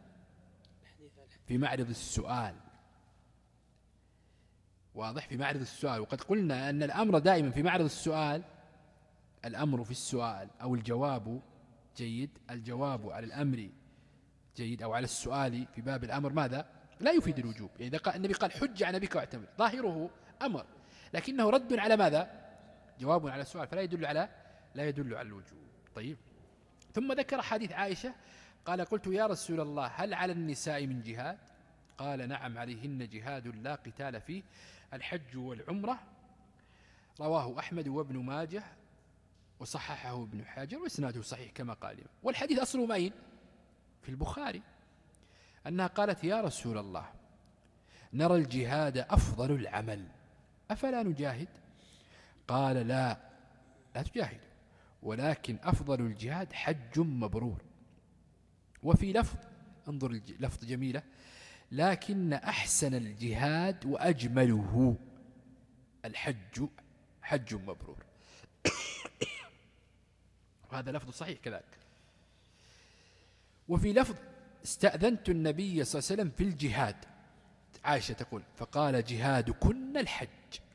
S2: في معرض السؤال. واضح؟ في معرض السؤال. وقد قلنا أن الأمر دائما في معرض السؤال، الأمر في السؤال أو الجواب جيد، الجواب على الأمر جيد أو على السؤال في باب الأمر ماذا؟ لا يفيد الوجوب. يعني إذا قال النبي قال حج عن أبيك واعتمر ظاهره أمر، لكنه رد على ماذا؟ جواب على السؤال، فلا يدل على لا يدل على الوجوب. طيب ثم ذكر حديث عائشة قال قلت يا رسول الله هل على النساء من جهاد؟ قال نعم عليهن جهاد لا قتال فيه الحج والعمرة. رواه أحمد وابن ماجه وصححه ابن حجر وإسناده صحيح كما قال. والحديث أصله مين؟ في البخاري، أنها قالت يا رسول الله نرى الجهاد أفضل العمل أفلا نجاهد؟ قال لا لا تجاهد، ولكن أفضل الجهاد حج مبرور. وفي لفظ انظر لفظ جميلة لكن أحسن الجهاد وأجمله الحج حج مبرور. وهذا لفظ صحيح كذلك. وفي لفظ استأذنت النبي صلى الله عليه وسلم في الجهاد، عائشة تقول فقال جهادكن الحج.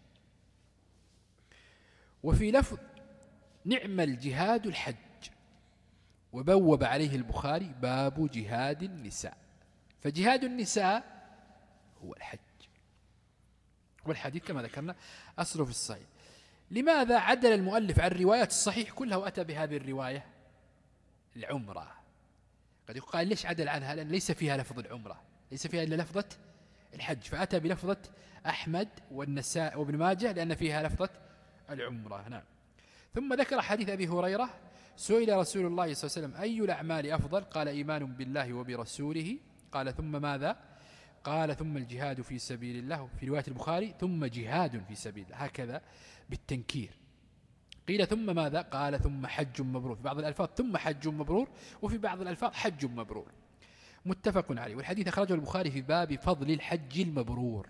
S2: وفي لفظ نعم الجهاد الحج، وبوب عليه البخاري باب جهاد النساء، فجهاد النساء هو الحج. والحديث كما ذكرنا أصله في الصحيح. لماذا عدل المؤلف عن الروايات الصحيح كلها وأتى بهذه الرواية العمرة؟ قد يقال ليش عدل عنها؟ لأن ليس فيها لفظ العمرة، ليس فيها إلا لفظة الحج، فأتى بلفظة أحمد والنساء وابن ماجه لأن فيها لفظة العمرة. نعم. ثم ذكر حديث أبي هريرة سئل رسول الله صلى الله عليه وسلم أي الأعمال أفضل؟ قال إيمان بالله وبرسوله. قال ثم ماذا؟ قال ثم الجهاد في سبيل الله، في رواية البخاري ثم جهاد في سبيل الله، هكذا بالتنكير. قيل ثم ماذا؟ قال ثم حج مبرور، في بعض الألفاظ ثم حج مبرور، وفي بعض الألفاظ حج مبرور. متفق عليه. والحديث أخرجه البخاري في باب فضل الحج المبرور.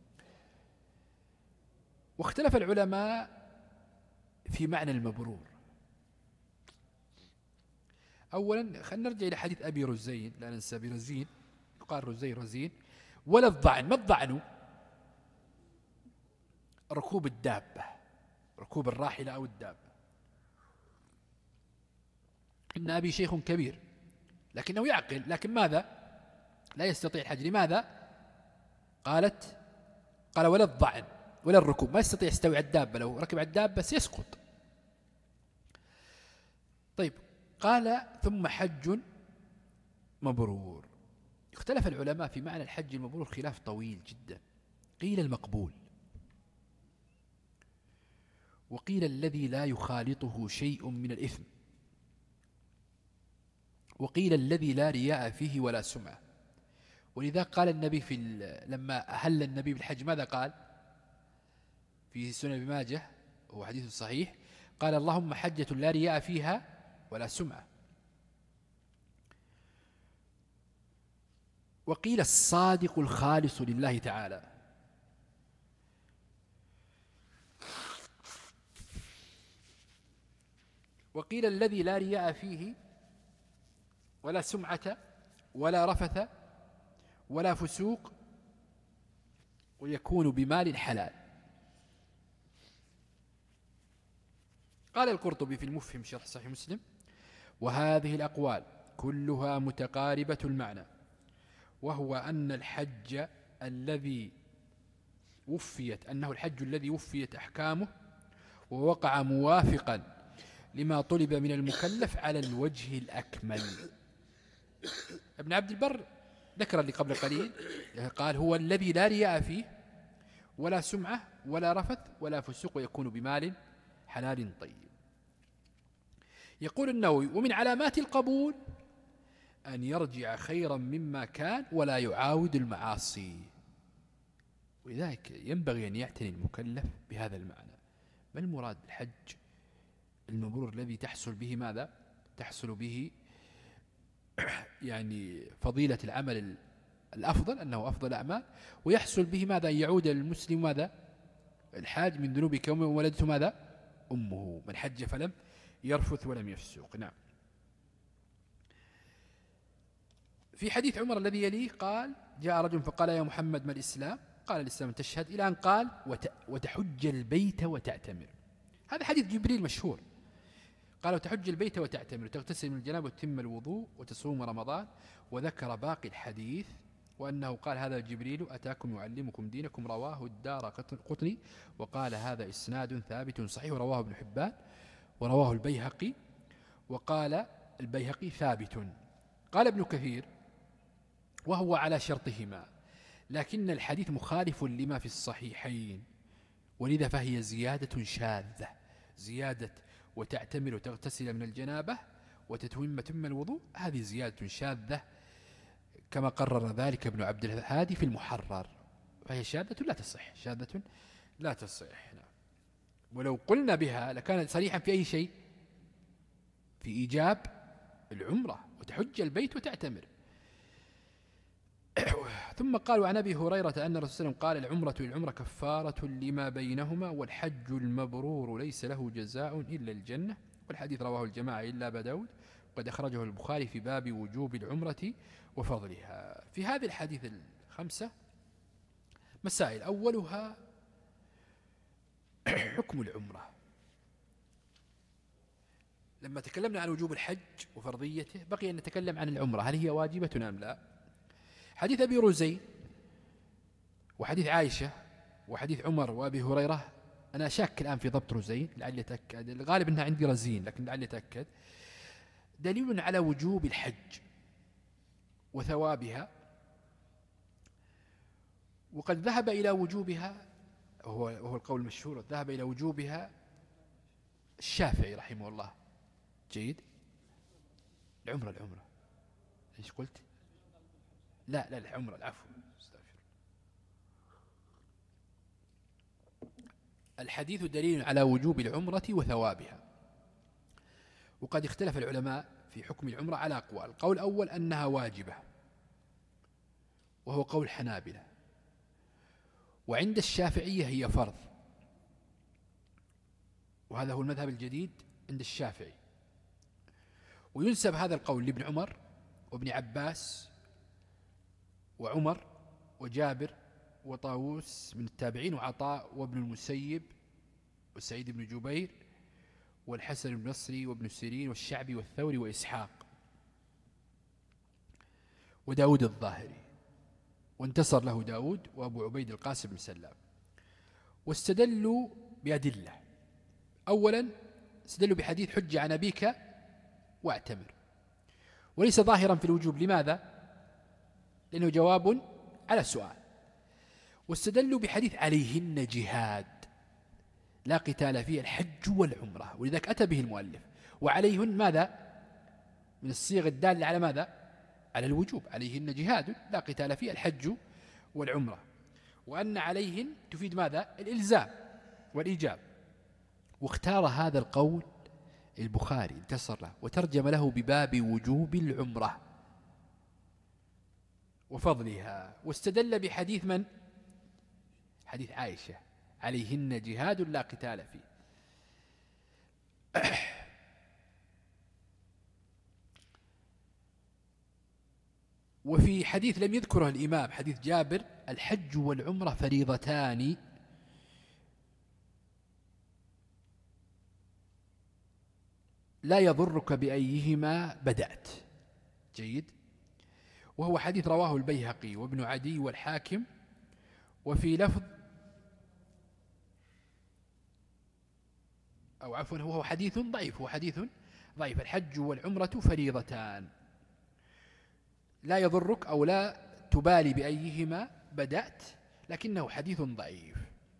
S2: واختلف العلماء في معنى المبرور. أولا خلينا نرجع إلى حديث أبي رزين، لا ننسى أبي رزين، يقال رزين رزين. ولا الضعن، ما الضعن؟ ركوب الدابة، ركوب الراحلة أو الدابة. إن أبي شيخ كبير لكنه يعقل، لكن ماذا؟ لا يستطيع الحج. لماذا؟ قالت قال ولا الضعن ولا الركوب، ما يستطيع يستوي على الدابة، لو ركب على الدابة سيسقط. طيب قال ثم حج مبرور. اختلف العلماء في معنى الحج المبرور خلاف طويل جدا. قيل المقبول، وقيل الذي لا يخالطه شيء من الإثم، وقيل الذي لا رياء فيه ولا سمعة. ولذا قال النبي في لما أهل النبي بالحج ماذا قال في سنن ابن ماجه وهو حديث صحيح؟ قال اللهم حجة لا رياء فيها ولا سمعة. وقيل الصادق الخالص لله تعالى. وقيل الذي لا رياء فيه ولا سمعة ولا رفث ولا فسوق ويكون بمال حلال. قال القرطبي في المفهم شرح صحيح مسلم: وهذه الأقوال كلها متقاربة المعنى، وهو أن الحج الذي وفيت أنه الحج الذي وفيت أحكامه ووقع موافقا لما طلب من المكلف على الوجه الأكمل. ابن عبد البر ذكر اللي قبل قليل، قال هو الذي لا رياء فيه ولا سمعة ولا رفث ولا فسوق ويكون بمال حلال طيب. يقول النووي: ومن علامات القبول أن يرجع خيرا مما كان ولا يعاود المعاصي. ولذلك ينبغي أن يعتني المكلف بهذا المعنى. ما المراد بالحج المبرور الذي تحصل به ماذا؟ تحصل به يعني فضيلة العمل الأفضل، أنه أفضل الأعمال، ويحصل به ماذا؟ يعود المسلم ماذا؟ الحاج من ذنوب كوم ولدته ماذا؟ أمه. من حج فلم يرفث ولم يفسق. نعم. في حديث عمر الذي يليه قال: جاء رجل فقال يا محمد ما الإسلام؟ قال الإسلام تشهد، إلى أن قال وتحج البيت وتعتمر. هذا حديث جبريل مشهور. قال وتحج البيت وتعتمر وتغتسل من الجنابة وتتم الوضوء وتصوم رمضان. وذكر باقي الحديث وأنه قال هذا جبريل أتاكم يعلمكم دينكم. رواه الدار قطني وقال هذا إسناد ثابت صحيح. ورواه ابن حبان ورواه البيهقي وقال البيهقي ثابت. قال ابن كثير وهو على شرطهما، لكن الحديث مخالف لما في الصحيحين، ولذا فهي زيادة شاذة. زيادة وتعتمر وتغتسل من الجنابة وتتم تم الوضوء، هذه زيادة شاذة كما قرر ذلك ابن عبد الهادي في المحرر، فهي شاذة لا تصح. شاذة لا تصح. نعم. ولو قلنا بها لكانت صريحا في أي شيء، في إيجاب العمرة وتحج البيت وتعتمر. ثم قال وعن أبي هريرة أن الرسول صلى الله عليه وسلم قال العمرة للعمرة كفارة لما بينهما والحج المبرور ليس له جزاء إلا الجنة. والحديث رواه الجماعة إلا أبا داود وقد أخرجه البخاري في باب وجوب العمرة وفضلها. في هذه الحديث الخمسة مسائل، أولها حكم العمرة. لما تكلمنا عن وجوب الحج وفرضيته بقي أن نتكلم عن العمرة، هل هي واجبة أم لا؟ حديث أبي رزين وحديث عائشة وحديث عمر وأبي هريرة، أنا شاك الآن في ضبط رزين لعلي أتأكد، الغالب أنها عندي رزين لكن لعلي أتأكد، دليل على وجوب الحج وثوابها. وقد ذهب إلى وجوبها، وهو, وهو القول المشهور، ذهب إلى وجوبها الشافعي رحمه الله. جيد. العمرة العمرة ايش قلت؟ لا لا العمرة العفو استغفر. الحديث دليل على وجوب العمرة وثوابها. وقد اختلف العلماء في حكم العمرة على أقوال. القول الأول أنها واجبة وهو قول حنابلة، وعند الشافعية هي فرض، وهذا هو المذهب الجديد عند الشافعي. وينسب هذا القول لابن عمر وابن عباس وعمر وجابر وطاووس من التابعين وعطاء وابن المسيب وسعيد بن جبير والحسن البصري وابن سيرين والشعبي والثوري وإسحاق وداود الظاهري، وانتصر له داود وأبو عبيد القاسم بن سلام. واستدلوا بأدلة. أولا استدلوا بحديث حج عن أبيك واعتمر، وليس ظاهرا في الوجوب. لماذا؟ لأنه جواب على السؤال. واستدلوا بحديث عليهن جهاد لا قتال فيه الحج والعمرة، ولذلك أتى به المؤلف. وعليهن ماذا؟ من الصيغ الدالة على ماذا؟ على الوجوب. عليهن جهاد لا قتال فيه الحج والعمرة. وأن عليهن تفيد ماذا؟ الإلزام والإيجاب. واختار هذا القول البخاري انتصر له وترجم له بباب وجوب العمرة وفضلها. واستدل بحديث من؟ حديث عائشة عليهن جهاد لا قتال فيه. وفي حديث لم يذكره الإمام حديث جابر الحج والعمرة فريضتان لا يضرك بأيهما بدأت. جيد. وهو حديث رواه البيهقي وابن عدي والحاكم. وفي لفظ أو عفوا هو حديث ضعيف، هو حديث ضعيف. الحج والعمرة فريضتان لا يضرك أو لا تبالي بأيهما بدأت، لكنه حديث ضعيف.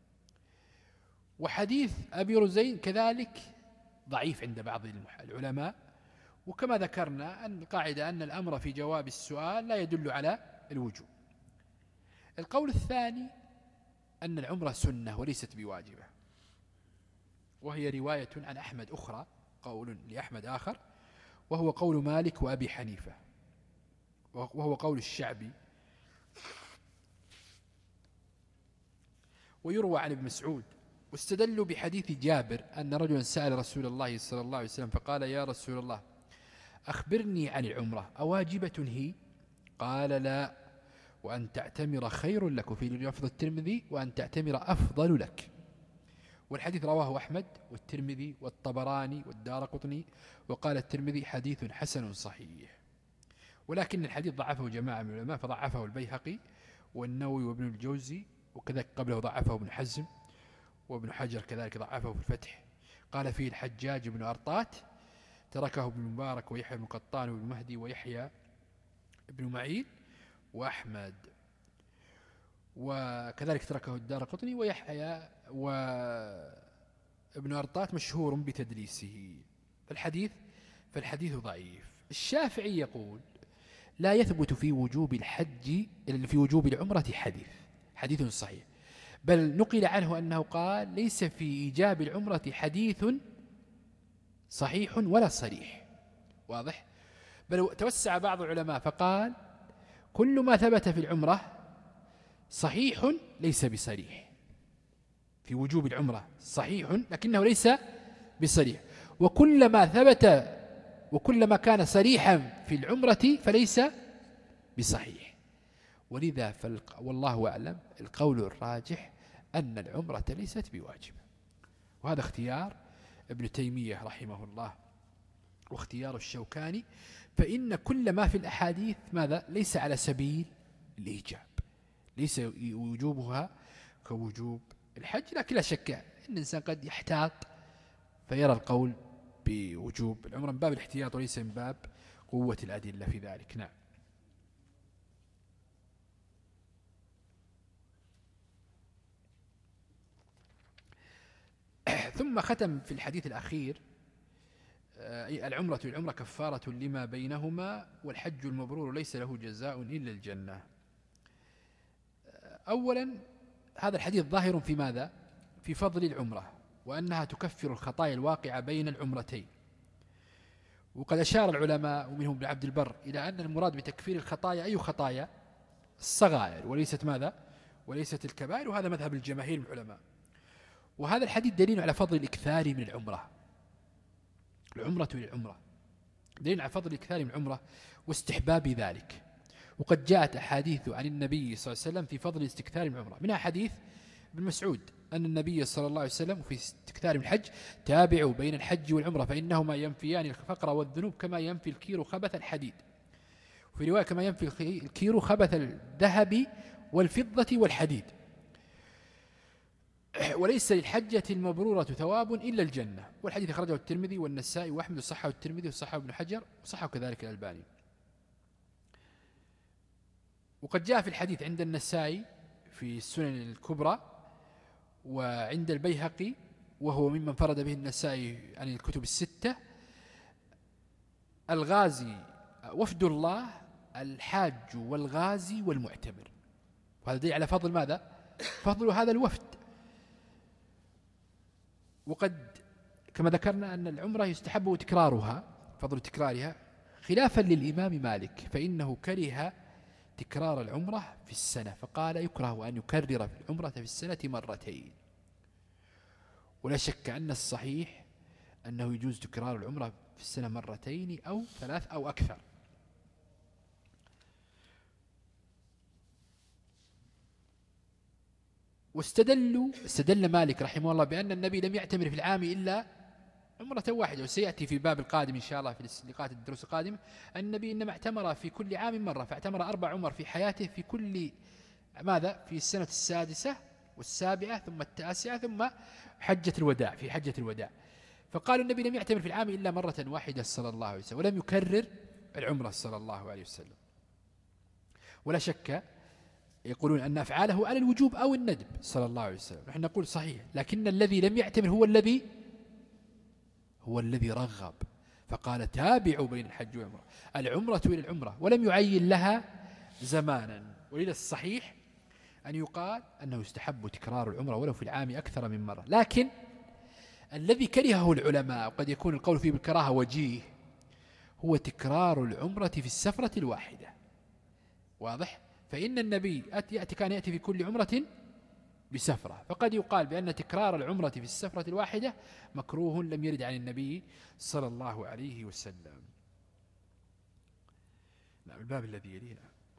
S2: وحديث أبي رزين كذلك ضعيف عند بعض العلماء. وكما ذكرنا أن القاعدة أن الأمر في جواب السؤال لا يدل على الوجوب. القول الثاني أن العمرة سنة وليست بواجبة، وهي رواية عن أحمد أخرى، قول لأحمد آخر، وهو قول مالك وأبي حنيفة، وهو قول الشعبي. ويروى عن ابن مسعود. واستدلوا بحديث جابر أن رجلا سأل رسول الله صلى الله عليه وسلم فقال يا رسول الله أخبرني عن العمرة أواجبة هي؟ قال لا، وأن تعتمر خير لك. وفي لفظ الترمذي وأن تعتمر أفضل لك. والحديث رواه أحمد والترمذي والطبراني والدارقطني، وقال الترمذي حديث حسن صحيح. ولكن الحديث ضعفه جماعة من العلماء، فضعفه البيهقي والنووي وابن الجوزي، وكذلك قبله ضعفه ابن حزم، وابن حجر كذلك ضعفه في الفتح. قال فيه الحجاج بن أرطات تركه ابن مبارك ويحيى بن قطان وابن مهدي ويحيى ابن معين وأحمد، وكذلك تركه الدارقطني ويحيى. وابن أرطات مشهور بتدليسه. فالحديث فالحديث ضعيف. الشافعي يقول لا يثبت في وجوب الحج في وجوب العمرة حديث حديث صحيح، بل نقل عنه أنه قال ليس في إيجاب العمرة حديث صحيح ولا صريح. واضح؟ بل توسع بعض العلماء فقال كل ما ثبت في العمرة صحيح ليس بصريح. في وجوب العمرة صحيح لكنه ليس بصريح، وكل ما ثبت وكل ما كان صريحا في العمرة فليس بصحيح. ولذا فالق... والله أعلم القول الراجح أن العمرة ليست بواجبة، وهذا اختيار ابن تيمية رحمه الله واختيار الشوكاني. فإن كل ما في الأحاديث ماذا؟ ليس على سبيل الإيجاب، ليس وجوبها كوجوب الحج. لكن لا شك أن الإنسان قد يحتاط فيرى القول بوجوب العمرة من باب الاحتياط وليس من باب قوة الأدلة في ذلك. نعم. ثم ختم في الحديث الأخير العمرة العمرة كفارة لما بينهما والحج المبرور ليس له جزاء إلا الجنة. أولا هذا الحديث ظاهر في ماذا؟ في فضل العمرة، وأنها تكفر الخطايا الواقعة بين العمرتين. وقد أشار العلماء ومنهم ابن عبد البر إلى أن المراد بتكفير الخطايا أي خطايا؟ الصغائر وليست ماذا؟ وليست الكبائر، وهذا مذهب الجماهير من العلماء. وهذا الحديث دليل على فضل الإكثار من العمرة، العمرة للعمرة دليل على فضل الإكثار من العمرة واستحباب ذلك. وقد جاءت أحاديث عن النبي صلى الله عليه وسلم في فضل استكثار من العمرة، منها حديث ابن مسعود أن النبي صلى الله عليه وسلم في استكثار من الحج تابعوا بين الحج والعمرة فإنهما ينفيان الفقر والذنوب كما ينفي الكير خبث الحديد. وفي رواية كما ينفي الكير خبث الذهب والفضة والحديد. وليس للحجة المبرورة ثواب إلا الجنة. والحديث أخرجه الترمذي والنسائي وأحمد وصححه الترمذي وصححه ابن حجر وصححه كذلك الألباني. وقد جاء في الحديث عند النسائي في السنن الكبرى وعند البيهقي، وهو ممن فرد به النسائي عن الكتب الستة: الغازي وفد الله الحاج والغازي والمعتمر. وهذا دليل على فضل ماذا؟ فضل هذا الوفد. وقد كما ذكرنا أن العمرة يستحب تكرارها، فضل تكرارها، خلافا للإمام مالك فإنه كره تكرار العمرة في السنة، فقال يكره أن يكرر في العمرة في السنة مرتين. ولا شك أن الصحيح أنه يجوز تكرار العمرة في السنة مرتين أو ثلاث أو أكثر. واستدلوا استدل مالك رحمه الله بأن النبي لم يعتمر في العام إلا عمرة واحدة، وسيأتي في الباب القادم إن شاء الله في لقاءات الدروس القادمة النبي إنما اعتمر في كل عام مرة، فاعتمر أربع عمر في حياته، في كل ماذا؟ في السنة السادسة والسابعة ثم التاسعة ثم حجة الوداع، في حجة الوداع. فقالوا النبي لم يعتمر في العام إلا مرة واحدة صلى الله عليه وسلم، ولم يكرر العمرة صلى الله عليه وسلم. ولا شك يقولون أن أفعاله على الوجوب أو الندب صلى الله عليه وسلم، نحن نقول صحيح، لكن الذي لم يعتمر هو الذي هو الذي رغب، فقال تابعوا بين الحج والعمرة، العمرة إلى العمرة، ولم يعين لها زمانا. ولذا الصحيح أن يقال أنه يستحب تكرار العمرة ولو في العام أكثر من مرة، لكن الذي كرهه العلماء وقد يكون القول فيه بالكراهة وجيه هو تكرار العمرة في السفرة الواحدة. واضح؟ فإن النبي يأتي كان يأتي في كل عمرة بسفرة، فقد يقال بأن تكرار العمرة في السفرة الواحدة مكروه لم يرد عن النبي صلى الله عليه وسلم. نعم، الباب الذي يلينا.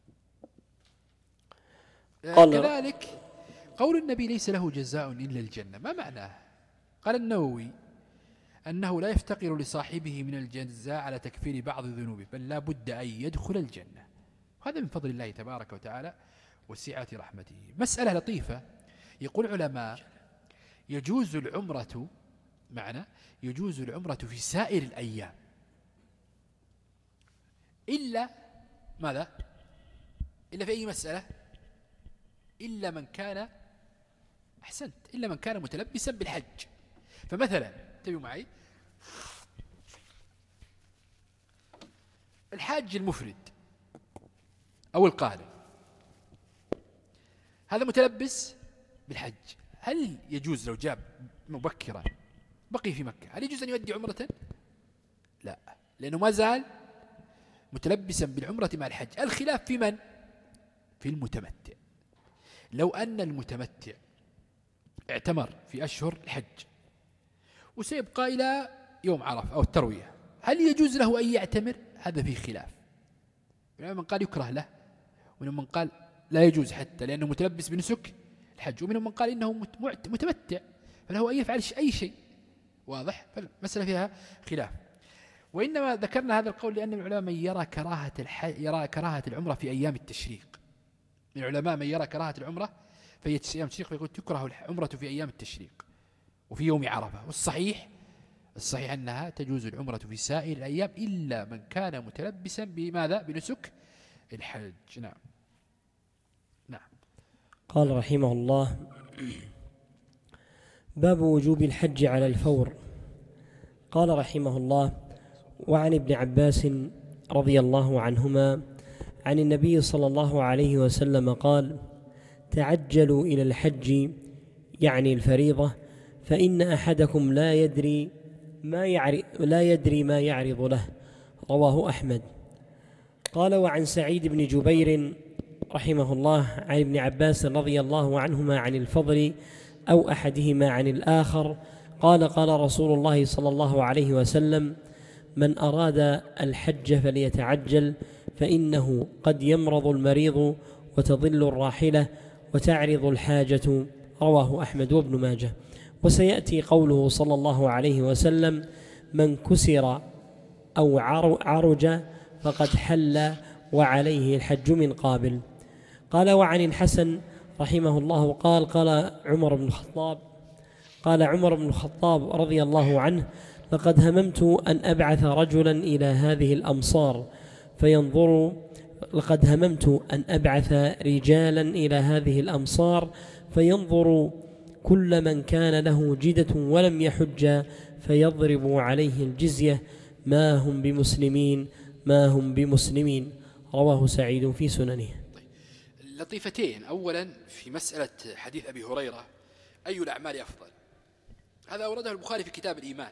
S2: كذلك قول النبي ليس له جزاء إلا الجنة، ما معناه؟ قال النووي أنه لا يفتقر لصاحبه من الجزاء على تكفير بعض ذنوبه، بل لا بد أن يدخل الجنة، هذا من فضل الله تبارك وتعالى وسعة رحمته. مسألة لطيفة، يقول علماء يجوز العمرة معنى يجوز العمرة في سائر الأيام إلا ماذا؟ إلا في أي مسألة؟ إلا من كان أحسنت إلا من كان متلبسا بالحج. فمثلا انتبهوا معي، الحاج المفرد أو القارئ هذا متلبس بالحج، هل يجوز لو جاب مبكرا بقي في مكة هل يجوز أن يؤدي عمرة؟ لا، لأنه ما زال متلبسا بالعمرة مع الحج. الخلاف في من؟ في المتمتع. لو أن المتمتع اعتمر في أشهر الحج وسيبقى إلى يوم عرفة أو التروية، هل يجوز له أن يعتمر؟ هذا فيه خلاف، من قال يكره له، ومن من قال لا يجوز حتى لأنه متلبس بنسك الحج، ومن من قال إنه متمتع فله أن يفعل أي شيء. واضح؟ فالمسألة فيها خلاف. وإنما ذكرنا هذا القول لأن العلماء من يرى كراهة الحج يرى كراهة العمرة في أيام التشريق، من العلماء من يرى كراهة العمرة في أيام التشريق، فيقول تكره العمرة في أيام التشريق وفي يوم عرفة. والصحيح الصحيح أنها تجوز العمرة في سائر الأيام إلا من كان متلبسا بماذا؟ بنسك الحج. نعم نعم.
S1: قال رحمه الله: باب وجوب الحج على الفور. قال رحمه الله: وعن ابن عباس رضي الله عنهما عن النبي صلى الله عليه وسلم قال: تعجلوا إلى الحج، يعني الفريضة، فإن أحدكم لا يدري ما يعرض لا يدري ما يعرض له. رواه أحمد. قال: وعن سعيد بن جبير رحمه الله عن ابن عباس رضي الله عنهما عن الفضل أو أحدهما عن الآخر قال: قال رسول الله صلى الله عليه وسلم: من أراد الحج فليتعجل، فإنه قد يمرض المريض وتضل الراحلة وتعرض الحاجة. رواه أحمد وابن ماجه. وسيأتي قوله صلى الله عليه وسلم: من كسر أو عرج فقد حل وعليه الحج من قابل. قال: وعن الحسن رحمه الله قال: قال عمر بن الخطاب قال عمر بن الخطاب رضي الله عنه: لقد هممت أن أبعث رجلا إلى هذه الأمصار فينظر لقد هممت أن أبعث رجالا إلى هذه الأمصار فينظروا كل من كان له جدة ولم يحج فيضربوا عليه الجزية ما هم بمسلمين ما هم بمسلمين. رواه سعيد في سننه.
S2: طيب. لطيفتين. أولا في مسألة حديث أبي هريرة أي الأعمال أفضل، هذا أورده البخاري في كتاب الإيمان،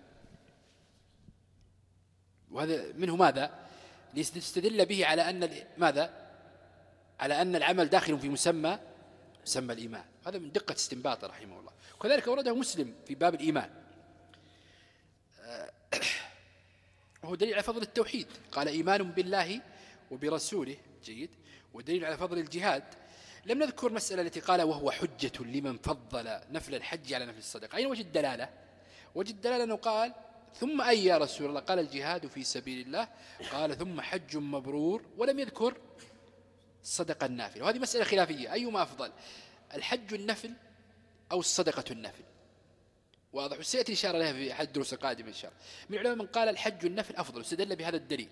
S2: وهذا منه ماذا ليستدل به على أن ماذا على أن العمل داخل في مسمى مسمى الإيمان. هذا من دقة استنباطه رحمه الله. وكذلك أورده مسلم في باب الإيمان، وهو دليل على فضل التوحيد، قال إيمان بالله وبرسوله. جيد. ودليل على فضل الجهاد. لم نذكر مسألة التي قال وهو حجة لمن فضل نفل الحج على نفل الصدقة. أين وجد الدلالة؟ وجد الدلالة أنه قال ثم أي يا رسول الله؟ قال الجهاد في سبيل الله، قال ثم حج مبرور، ولم يذكر الصدقة النافل. وهذه مسألة خلافية، أيما أفضل، الحج النفل أو الصدقة النفل؟ واضح، وسيأتي إشارة لها في أحد الدروس القادمة إن شاء الله. من العلماء من قال الحج النفل أفضل، واستدل بهذا الدليل،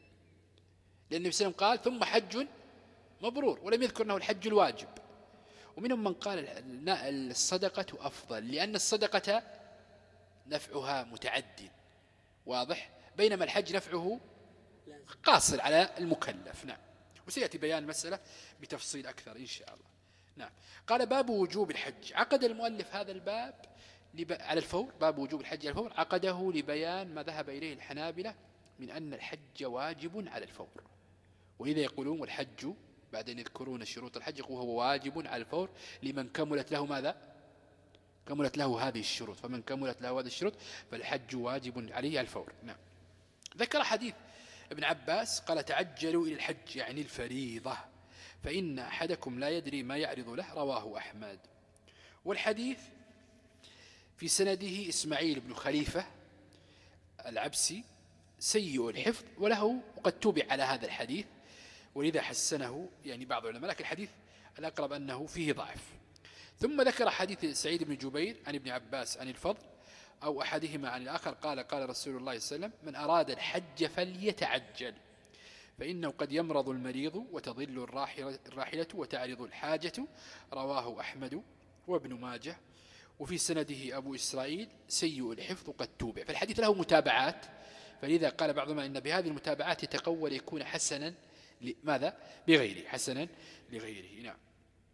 S2: لأن النبي صلى الله عليه وسلم قال ثم حج مبرور، ولم يذكر أنه الحج الواجب. ومنهم من قال الصدقة أفضل، لأن الصدقة نفعها متعد، واضح، بينما الحج نفعه قاصر على المكلف. نعم. وسيأتي بيان المسألة بتفصيل أكثر إن شاء الله. نعم. قال باب وجوب الحج. عقد المؤلف هذا الباب على الفور، باب وجوب الحج على الفور، عقده لبيان ما ذهب إليه الحنابلة من أن الحج واجب على الفور. وإذا يقولون والحج بعد أن يذكرون شروط الحج يقول هو واجب على الفور لمن كملت له ماذا؟ كملت له هذه الشروط، فمن كملت له هذه الشروط فالحج واجب عليه على الفور. نعم. ذكر حديث ابن عباس قال تعجلوا إلى الحج يعني الفريضة، فإن أحدكم لا يدري ما يعرض له. رواه أحمد. والحديث في سنده إسماعيل بن خليفة العبسي سيء الحفظ، وله وقد تبع على هذا الحديث، ولذا حسنه يعني بعض العلماء، لكن الحديث الأقرب أنه فيه ضعف. ثم ذكر حديث سعيد بن جبير عن ابن عباس عن الفضل أو أحدهما عن الآخر قال قال رسول الله صلى الله عليه وسلم من أراد الحج فليتعجل، فإنه قد يمرض المريض وتضل الراحلة وتعرض الحاجة. رواه أحمد وابن ماجه. وفي سنده أبو إسرائيل سيء الحفظ قد توبع. فالحديث له متابعات، فلذا قال بعضهم إن بهذه المتابعات يتقول يكون حسنا لماذا بغيره، حسنا لغيره. نعم.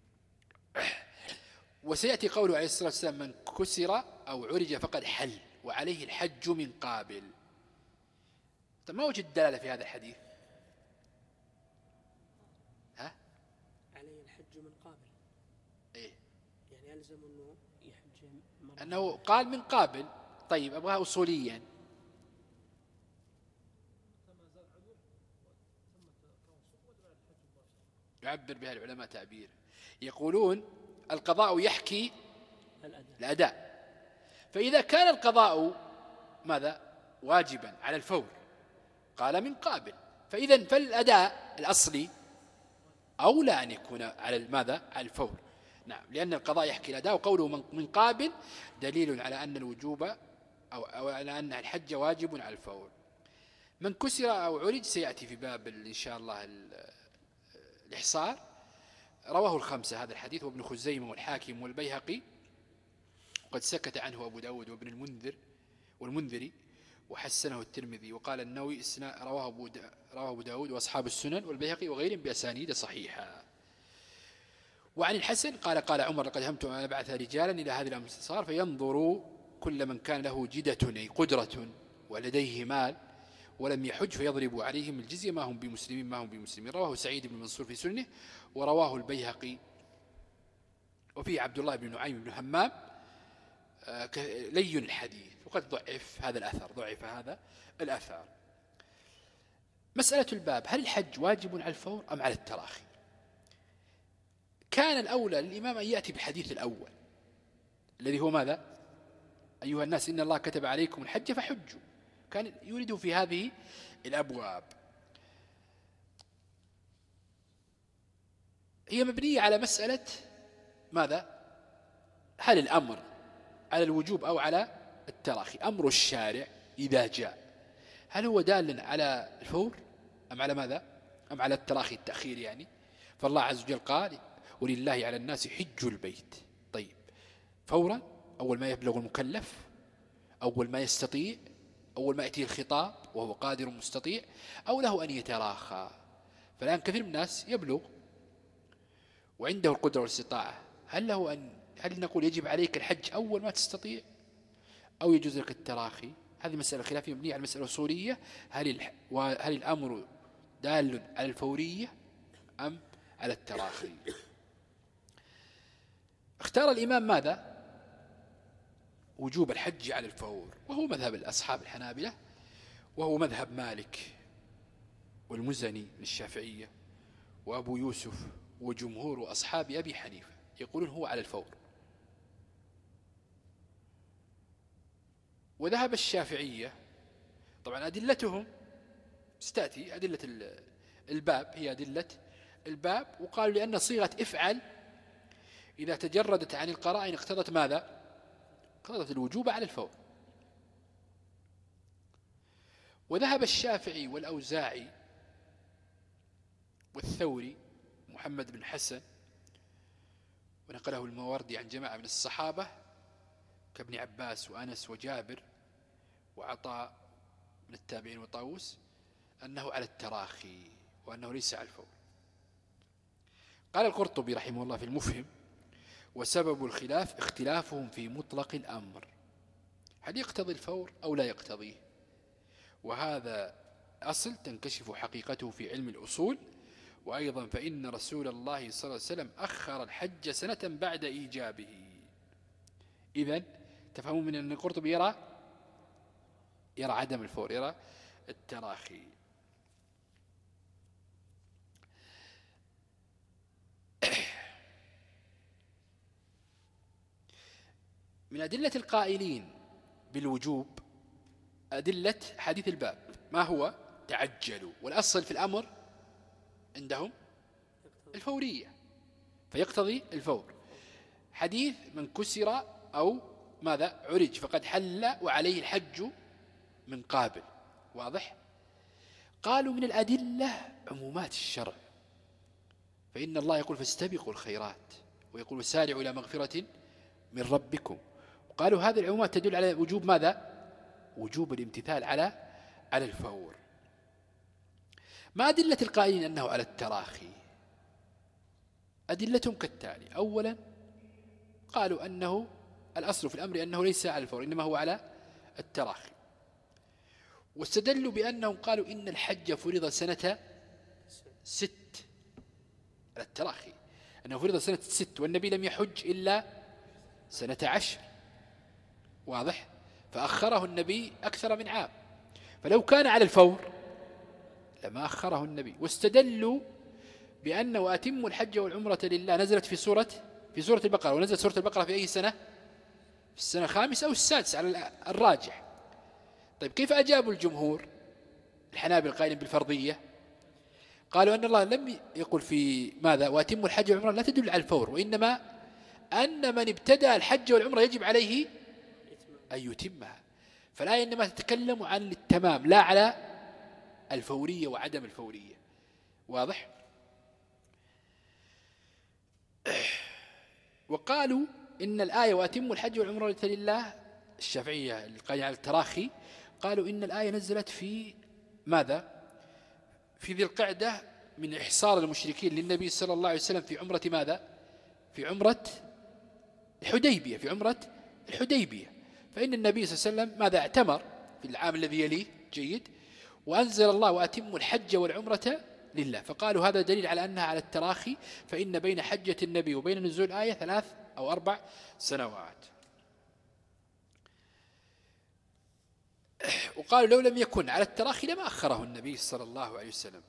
S2: وسيأتي قوله عليه الصلاة والسلام من كسر أو عرج فقد حل وعليه الحج من قابل. طيب ما وجد دلالة في هذا الحديث؟ ها؟
S1: عليه الحج من قابل.
S2: إيه؟
S1: يعني يلزم أنه يحج مرة
S2: أنه قال من قابل. طيب أبغاها أصوليا. يعبر بها العلماء تعبير، يقولون القضاء يحكي الأداء، فإذا كان القضاء ماذا واجبا على الفور قال من قابل، فإذا فالأداء الأصلي أولى أن يكون على ماذا على الفور. نعم. لأن القضاء يحكي الأداء، وقوله من قابل دليل على أن الوجوب أو, أو على أن الحج واجب على الفور. من كسر أو عرج سيأتي في باب إن شاء الله الإحصار. رواه الخمسة هذا الحديث، وابن خزيمة والحاكم والبيهقي، وقد سكت عنه أبو داود وابن المنذر والمنذري، وحسنه الترمذي. وقال النووي رواه أبو, دا رواه أبو داود وأصحاب السنن والبيهقي وغيرهم بأسانيد صحيحة. وعن الحسن قال قال عمر لقد همت أن أبعث رجالا إلى هذه الأمصار فينظروا كل من كان له جدة أي قدرة ولديه مال ولم يحج فيضرب عليهم الجزية ما هم بمسلمين ما هم بمسلمين. رواه سعيد بن منصور في سنه، ورواه البيهقي. وفيه عبد الله بن نعيم بن همام لين الحديث، وقد ضعف هذا الأثر ضعف هذا الأثر. مسألة الباب هل الحج واجب على الفور أم على التراخي؟ كان الأولى للإمام أن يأتي بالحديث الأول الذي هو ماذا أيها الناس إن الله كتب عليكم الحج فحجوا، كان يريد في هذه الأبواب. هي مبنية على مسألة ماذا هل الأمر على الوجوب أو على التراخي. أمر الشارع إذا جاء هل هو دال على الفور أم على ماذا أم على التراخي التأخير يعني؟ فالله عز وجل قال ولله على الناس حج البيت. طيب فورا أول ما يبلغ المكلف، أول ما يستطيع، أول ما يأتيه الخطاب وهو قادر مستطيع، أو له أن يتراخى؟ فالآن كثير من الناس يبلغ وعنده القدرة والاستطاعة، هل له أن هل نقول يجب عليك الحج أول ما تستطيع أو يجوز لك التراخي؟ هذه مسألة خلافية مبنية على مسألة أصولية، هل هل الأمر دال على الفورية أم على التراخي؟ اختار الإمام ماذا؟ وجوب الحج على الفور، وهو مذهب الأصحاب الحنابلة، وهو مذهب مالك والمزني للشافعية وأبو يوسف وجمهور أصحاب أبي حنيفة، يقولون هو على الفور. وذهب الشافعية، طبعا أدلتهم ستأتي أدلة الباب، هي أدلة الباب، وقالوا لأن صيغة افعل إذا تجردت عن القرائن اقتضت ماذا؟ اقتضت الوجوب على الفور. وذهب الشافعي والأوزاعي والثوري محمد بن حسن، ونقله الماوردي عن جماعة من الصحابة كابن عباس وأنس وجابر وعطاء من التابعين وطاووس، أنه على التراخي وأنه ليس على الفور. قال القرطبي رحمه الله في المفهم: وسبب الخلاف اختلافهم في مطلق الأمر، هل يقتضي الفور أو لا يقتضيه؟ وهذا أصل تنكشف حقيقته في علم الأصول. وأيضا فإن رسول الله صلى الله عليه وسلم أخر الحج سنة بعد إيجابه. إذن تفهمون من أن القرطبي يرى يرى عدم الفور، يرى التراخي. من أدلة القائلين بالوجوب أدلة حديث الباب، ما هو؟ تعجلوا، والأصل في الأمر عندهم الفورية فيقتضي الفور. حديث من كسر أو ماذا عرج فقد حل وعليه الحج من قابل، واضح؟ قالوا من الأدلة عمومات الشرع، فإن الله يقول فاستبقوا الخيرات، ويقول سارعوا إلى مغفرة من ربكم. وقالوا هذه العمومات تدل على وجوب ماذا؟ وجوب الامتثال على على الفور. ما أدلة القائلين أنه على التراخي؟ أدلتهم كالتالي: أولا قالوا أنه الأصل في الأمر أنه ليس على الفور إنما هو على التراخي، واستدلوا بأنهم قالوا إن الحج فرض سنة ست، على التراخي أنه فرض سنة ست والنبي لم يحج إلا سنة عشر، واضح؟ فأخره النبي أكثر من عام، فلو كان على الفور لما أخره النبي. واستدلوا بأن وأتم الحج والعمرة لله نزلت في سورة في سورة البقرة، ونزلت سورة البقرة في أي سنة؟ في السنة الخامسة أو السادسة على الراجح. طيب كيف أجابوا الجمهور الحنابلة القائلين بالفرضية؟ قالوا أن الله لم يقل في ماذا وأتم الحج والعمرة لا تدل على الفور، وإنما أن من ابتدأ الحج والعمرة يجب عليه أن يتمها، فالآية إنما تتكلم عن التمام لا على الفورية وعدم الفورية، واضح؟ وقالوا إن الآية وأتم الحج والعمرة لله، الشافعية القائلين على التراخي قالوا إن الآية نزلت في ماذا؟ في ذي القعدة من إحصار المشركين للنبي صلى الله عليه وسلم في عمرة ماذا؟ في عمرة الحديبية، في عمرة الحديبية. فإن النبي صلى الله عليه وسلم ماذا؟ اعتمر في العام الذي يليه، جيد، وأنزل الله وأتم الحج والعمرة لله، فقالوا هذا دليل على أنها على التراخي، فإن بين حجة النبي وبين نزول الآية ثلاث أو أربع سنوات. وقالوا لو لم يكن على التراخي لما أخره النبي صلى الله عليه وسلم.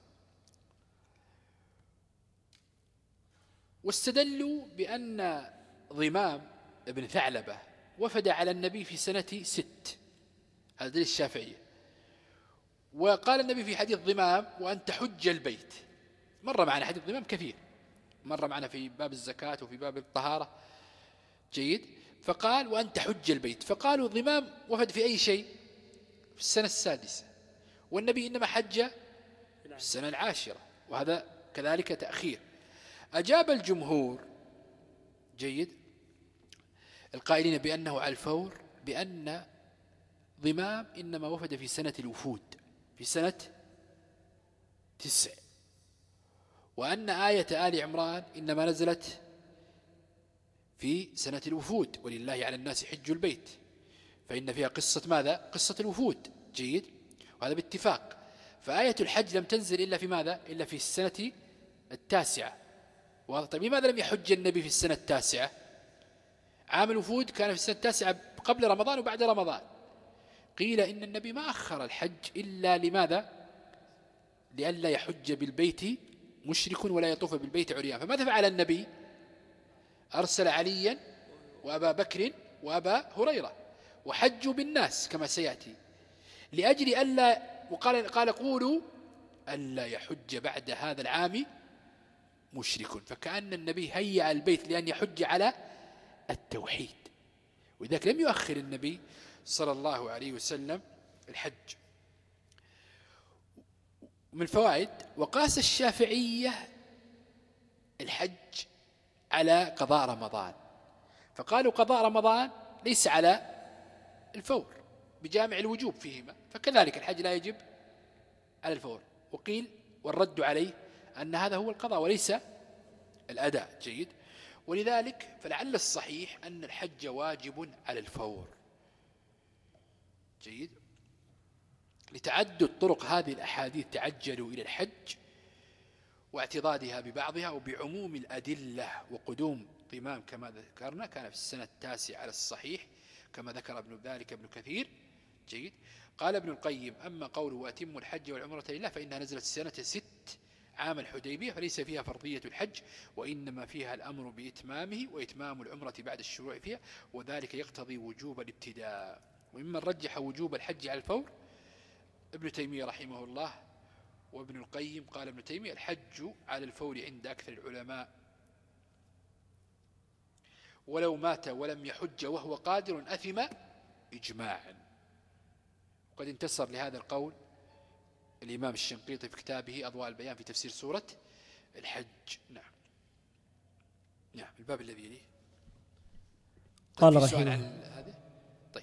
S2: واستدلوا بأن ضمام ابن ثعلبة وفد على النبي في سنة ست، هذا دليل الشافعية. وقال النبي في حديث ضمام وأن تحج البيت، مر معنا حديث ضمام كثير، مر معنا في باب الزكاة وفي باب الطهارة، جيد. فقال وأن تحج البيت، فقالوا ضمام وفد في أي شيء؟ في السنة السادسة، والنبي إنما حج في السنة العاشرة،
S3: وهذا كذلك تأخير. أجاب الجمهور جيد القائلين بأنه على الفور بأن ضمام إنما وفد في سنة الوفود في سنة تسع، وأن آية آل عمران إنما نزلت في سنة الوفود، ولله على الناس حج البيت، فإن فيها قصة ماذا؟ قصة الوفود جيد، وهذا باتفاق. فآية الحج لم تنزل إلا في ماذا؟ إلا في السنة التاسعة. طيب لماذا لم يحج النبي في السنة التاسعة؟ عام الوفود كان في السنة التاسعة قبل رمضان وبعد رمضان. قيل إن النبي ما أخر الحج إلا لماذا؟ لئلا يحج بالبيت مشرك ولا يطوف بالبيت عريان. فماذا فعل النبي؟ أرسل عليا وأبا بكر وأبا هريرة وحجوا بالناس كما سيأتي، لأجل ألا وقال قال قولوا ألا يحج بعد هذا العام مشرك. فكأن النبي هيأ البيت لأن يحج على التوحيد، وذلك لم يؤخر النبي صلى الله عليه وسلم الحج. من فوائد: وقاس الشافعية الحج على قضاء رمضان، فقالوا قضاء رمضان ليس على الفور بجامع الوجوب فيهما، فكذلك الحج لا يجب على الفور. وقيل والرد عليه أن هذا هو القضاء وليس الأداء جيد. ولذلك فلعل الصحيح أن الحج واجب على الفور جيد، لتعدد طرق هذه الأحاديث تعجلوا إلى الحج واعتضادها ببعضها وبعموم الأدلة. وقدوم ضمام كما ذكرنا كان في السنة التاسعة على الصحيح كما ذكر ابن ذلك ابن كثير جيد. قال ابن القيم: أما قوله وأتم الحج والعمرة لله فإنها نزلت سنة ست عام الحديبية، فليس فيها فرضية الحج، وإنما فيها الأمر بإتمامه وإتمام العمرة بعد الشروع فيها، وذلك يقتضي وجوب الابتداء. وممن رجح وجوب الحج على الفور ابن تيمية رحمه الله وابن القيم. قال ابن تيمية: الحج على الفور عند أكثر العلماء، ولو مات ولم يحج وهو قادر أثم إجماعا. وقد انتصر لهذا القول الإمام الشنقيطي في كتابه أضواء البيان في تفسير سورة الحج. نعم نعم الباب الذي يليه.
S1: قال رحمه
S3: هذا طيب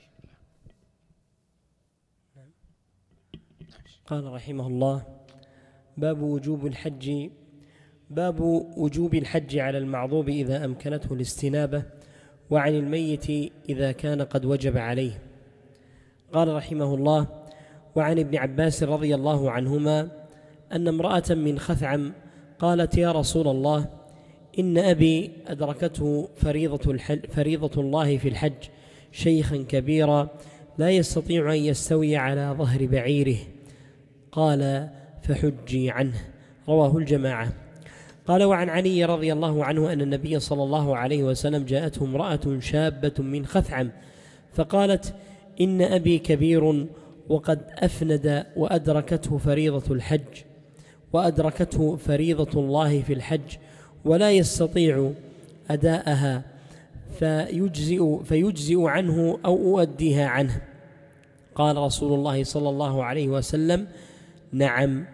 S1: نعم. قال رحمه الله: باب وجوب الحج باب وجوب الحج على المعذوب إذا أمكنته الاستنابة، وعن الميت إذا كان قد وجب عليه. قال رحمه الله: وعن ابن عباس رضي الله عنهما أن امرأة من خثعم قالت: يا رسول الله، إن أبي أدركته فريضة, الحج فريضة الله في الحج، شيخا كبيرا لا يستطيع أن يستوي على ظهر بعيره. قال: فحجي عنه. رواه الجماعة. قال: وعن علي رضي الله عنه أن النبي صلى الله عليه وسلم جاءته امرأة شابة من خثعم فقالت: إن أبي كبير وقد أفند وأدركته فريضة الحج وأدركته فريضة الله في الحج ولا يستطيع أداءها، فيجزئ, فيجزئ عنه أو أؤديها عنه. قال رسول الله صلى الله عليه وسلم: نعم.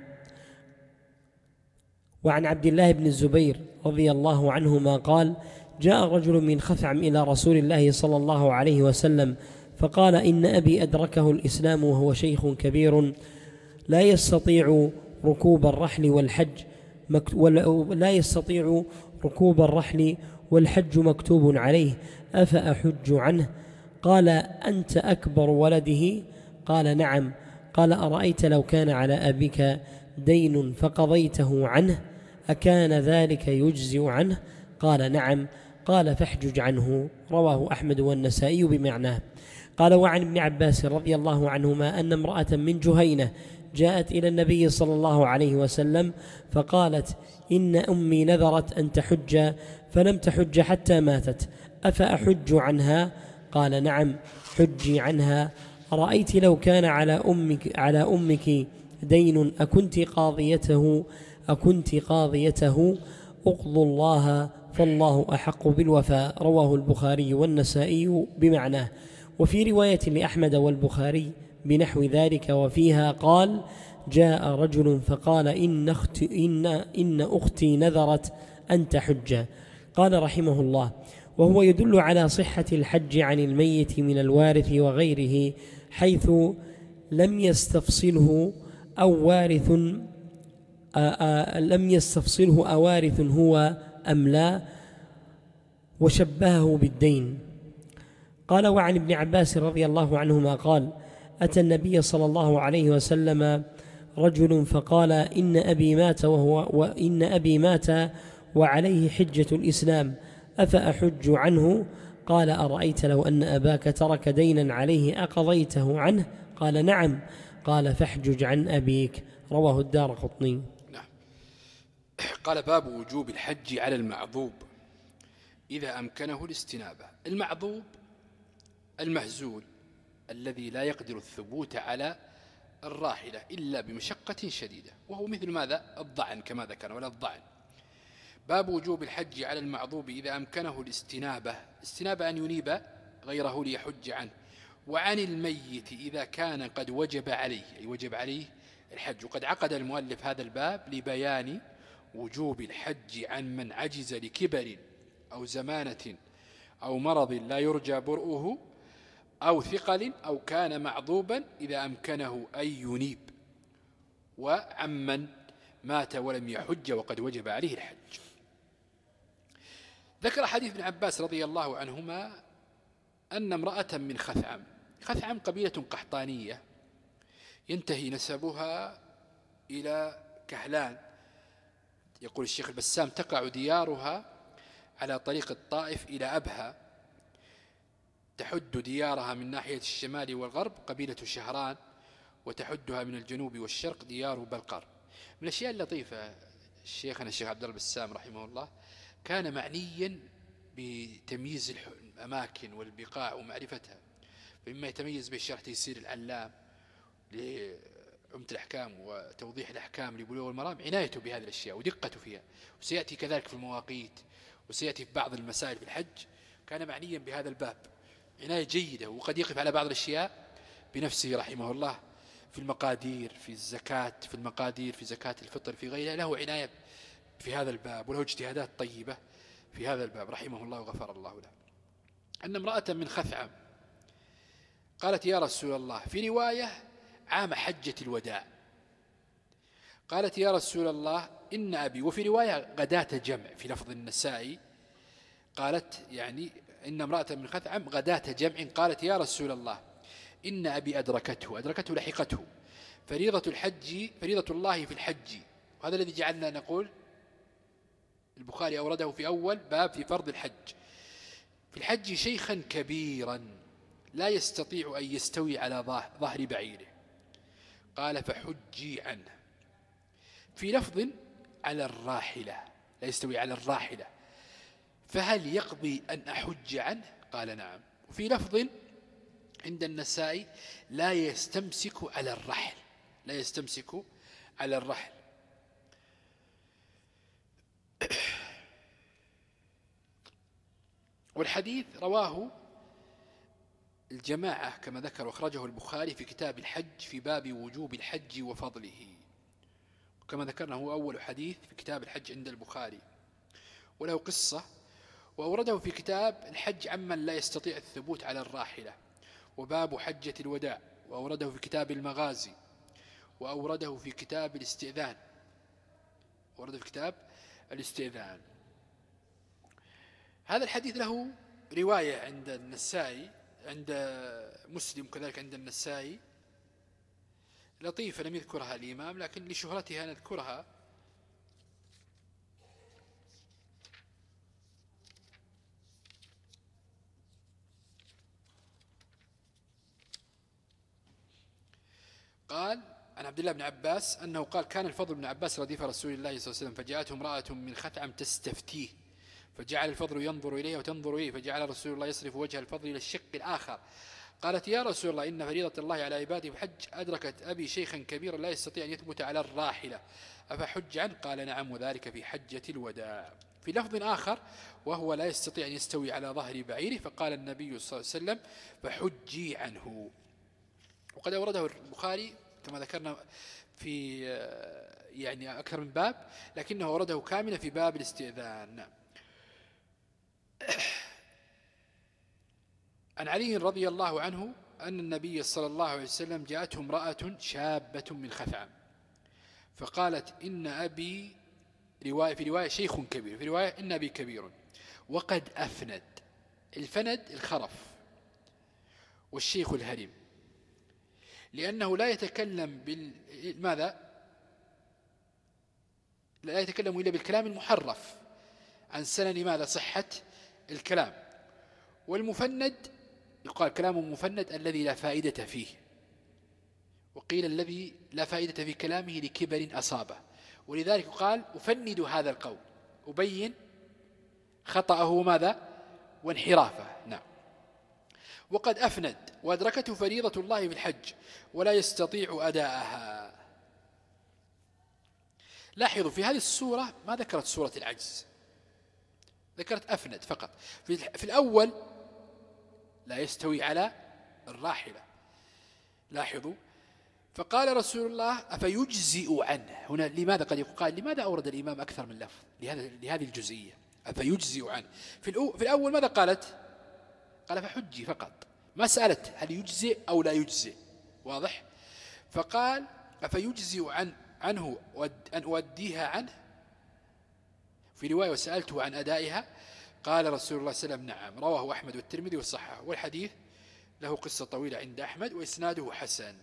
S1: وعن عبد الله بن الزبير رضي الله عنهما قال: جاء رجل من خثعم إلى رسول الله صلى الله عليه وسلم فقال: إن أبي أدركه الإسلام وهو شيخ كبير لا يستطيع ركوب الرحل والحج لا يستطيع ركوب الرحل والحج مكتوب عليه، أفأحج عنه؟ قال: أنت أكبر ولده؟ قال: نعم. قال: أرأيت لو كان على أبيك دين فقضيته عنه أكان ذلك يجزئ عنه؟ قال: نعم. قال: فاحجج عنه. رواه أحمد والنسائي بمعناه. قال: وعن ابن عباس رضي الله عنهما أن امرأة من جهينة جاءت إلى النبي صلى الله عليه وسلم فقالت: إن أمي نذرت أن تحج فلم تحج حتى ماتت، أفأحج عنها؟ قال: نعم، حجي عنها. أرأيت لو كان على أمك, على أمك دين أكنت قاضيته أكنت قاضيته أقضوا الله فالله أحق بالوفاء. رواه البخاري والنسائي بمعناه. وفي رواية لأحمد والبخاري بنحو ذلك وفيها قال: جاء رجل فقال إن أختي, إن إن أختي نذرت أن تحج. قال رحمه الله: وهو يدل على صحة الحج عن الميت من الوارث وغيره، حيث لم يستفصله أو وارث آآ لم يستفصله أوارث هو أم لا، وشبهه بالدين. قال: وعن ابن عباس رضي الله عنهما قال: أتى النبي صلى الله عليه وسلم رجل فقال: إن أبي مات وهو وإن أبي مات وعليه حجة الإسلام، أفأحج عنه؟ قال: أرأيت لو أن أباك ترك دينا عليه أقضيته عنه؟ قال: نعم. قال: فاحجج عن أبيك. رواه الدارقطني.
S3: نعم. قال: باب وجوب الحج على المعذوب إذا أمكنه الاستنابة. المعذوب المهزول الذي لا يقدر الثبوت على الراحلة إلا بمشقة شديدة، وهو مثل ماذا؟ الضعن كما ذكر، ولا الضعن. باب وجوب الحج على المعذوب إذا أمكنه الاستنابة. استنابة أن ينيب غيره ليحج عنه. وعن الميت إذا كان قد وجب عليه، أي وجب عليه الحج. وقد عقد المؤلف هذا الباب لبيان وجوب الحج عن من عجز لكبر أو زمانة أو مرض لا يرجى برؤه أو ثقل أو كان معذوبا إذا أمكنه أن ينيب، وعمن مات ولم يحج وقد وجب عليه الحج. ذكر حديث ابن عباس رضي الله عنهما أن امرأة من خثعم، خثعم قبيلة قحطانية ينتهي نسبها إلى كهلان، يقول الشيخ البسام تقع ديارها على طريق الطائف إلى أبها، تحد ديارها من ناحية الشمال والغرب قبيلة شهران، وتحدها من الجنوب والشرق ديار بلقر. من الأشياء اللطيفة الشيخنا الشيخ عبد الله البسام رحمه الله كان معنيا بتمييز الأماكن والبقاع ومعرفتها، فمما يتميز به شرح تيسير العلام لعمدة الأحكام وتوضيح الأحكام لبلوغ المرام عنايته بهذه الأشياء ودقته فيها، وسيأتي كذلك في المواقيت، وسيأتي في بعض المسائل في الحج. كان معنيا بهذا الباب عناية جيدة، وقد يقف على بعض الأشياء بنفسه رحمه الله في المقادير، في الزكاة، في المقادير في زكاة الفطر، في غيرها، له عناية في هذا الباب، وله اجتهادات طيبة في هذا الباب رحمه الله وغفر الله له. أن امرأة من خثعم قالت: يا رسول الله، في رواية عام حجة الوداع، قالت: يا رسول الله إن أبي، وفي رواية غداة جمع في لفظ النسائي، قالت يعني إن امرأة من خثعم غداة جمع قالت: يا رسول الله إن أبي أدركته، أدركته لحقته فريضة الحج، فريضة الله في الحج. وهذا الذي جعلنا نقول البخاري أورده في أول باب في فرض الحج. في الحج شيخا كبيرا لا يستطيع أن يستوي على ظهر بعيره، قال: فحجي عنه. في لفظ على الراحلة، لا يستوي على الراحلة، فهل يقضي أن أحج عنه؟ قال: نعم. وفي لفظ عند النسائي لا يستمسك على الرحل، لا يستمسك على الرحل. والحديث رواه الجماعة كما ذكر، واخرجه البخاري في كتاب الحج في باب وجوب الحج وفضله، وكما ذكرنا هو أول حديث في كتاب الحج عند البخاري، وله قصة، وأورده في كتاب الحج عمن لا يستطيع الثبوت على الراحلة، وباب حجة الوداع، وأورده في كتاب المغازي، وأورده في كتاب الاستئذان، أورده في كتاب الاستئذان. هذا الحديث له رواية عند النسائي، عند مسلم كذلك عند النسائي لطيفة لم يذكرها الإمام، لكن لشهرتها نذكرها. قال عن عبد الله بن عباس أنه قال: كان الفضل بن عباس رديف رسول الله صلى الله عليه وسلم، فجاءته امرأة من خثعم تستفتيه، فجعل الفضل ينظر إليه وتنظر إليه، فجعل رسول الله يصرف وجه الفضل إلى الشق الآخر. قالت: يا رسول الله إن فريضة الله على عباده بحج، أدركت أبي شيخا كبيرا لا يستطيع أن يثبت على الراحلة، أفحج عنه؟ قال: نعم، وذلك في حجة الوداع. في لفظ آخر: وهو لا يستطيع أن يستوي على ظهر بعيره، فقال النبي صلى الله عليه وسلم: فحجي عنه. وقد أورده البخاري كما ذكرنا في يعني أكثر من باب، لكنه ورده كاملا في باب الاستئذان. عن علي رضي الله عنه أن النبي صلى الله عليه وسلم جاءته امرأة شابة من خثعم فقالت إن أبي رواية في رواية شيخ كبير، في رواية إن أبي كبير وقد أفند. الفند الخرف، والشيخ الهرم، لأنه لا يتكلم بال ماذا لا يتكلم إلا بالكلام المحرف عن سنن ماذا صحة الكلام. والمفند يقال كلام مفند الذي لا فائدة فيه، وقيل الذي لا فائدة في كلامه لكبر أصابه، ولذلك قال أفند هذا القول، أبين خطأه ماذا وانحرافه. نعم. وقد أفند وأدركته فريضة الله في الحج ولا يستطيع أداءها. لاحظوا في هذه السورة ما ذكرت سورة العجز، ذكرت أفند فقط. في الأول لا يستوي على الراحلة، لاحظوا. فقال رسول الله أفيجزئ عنه. هنا لماذا قد يقال لماذا أورد الإمام أكثر من لفظ لهذا لهذه الجزئية أفيجزئ عنه؟ في, في الأول ماذا قالت؟ قال فحجي فقط، ما سألت هل يجزئ أو لا يجزئ، واضح؟ فقال أفيجزئ عن عنه أن أوديها عنه. في رواية وسألته عن أدائها قال رسول الله صلى الله عليه وسلم نعم. رواه أحمد والترمذي والصحاح، والحديث له قصة طويلة عند أحمد وإسناده حسن.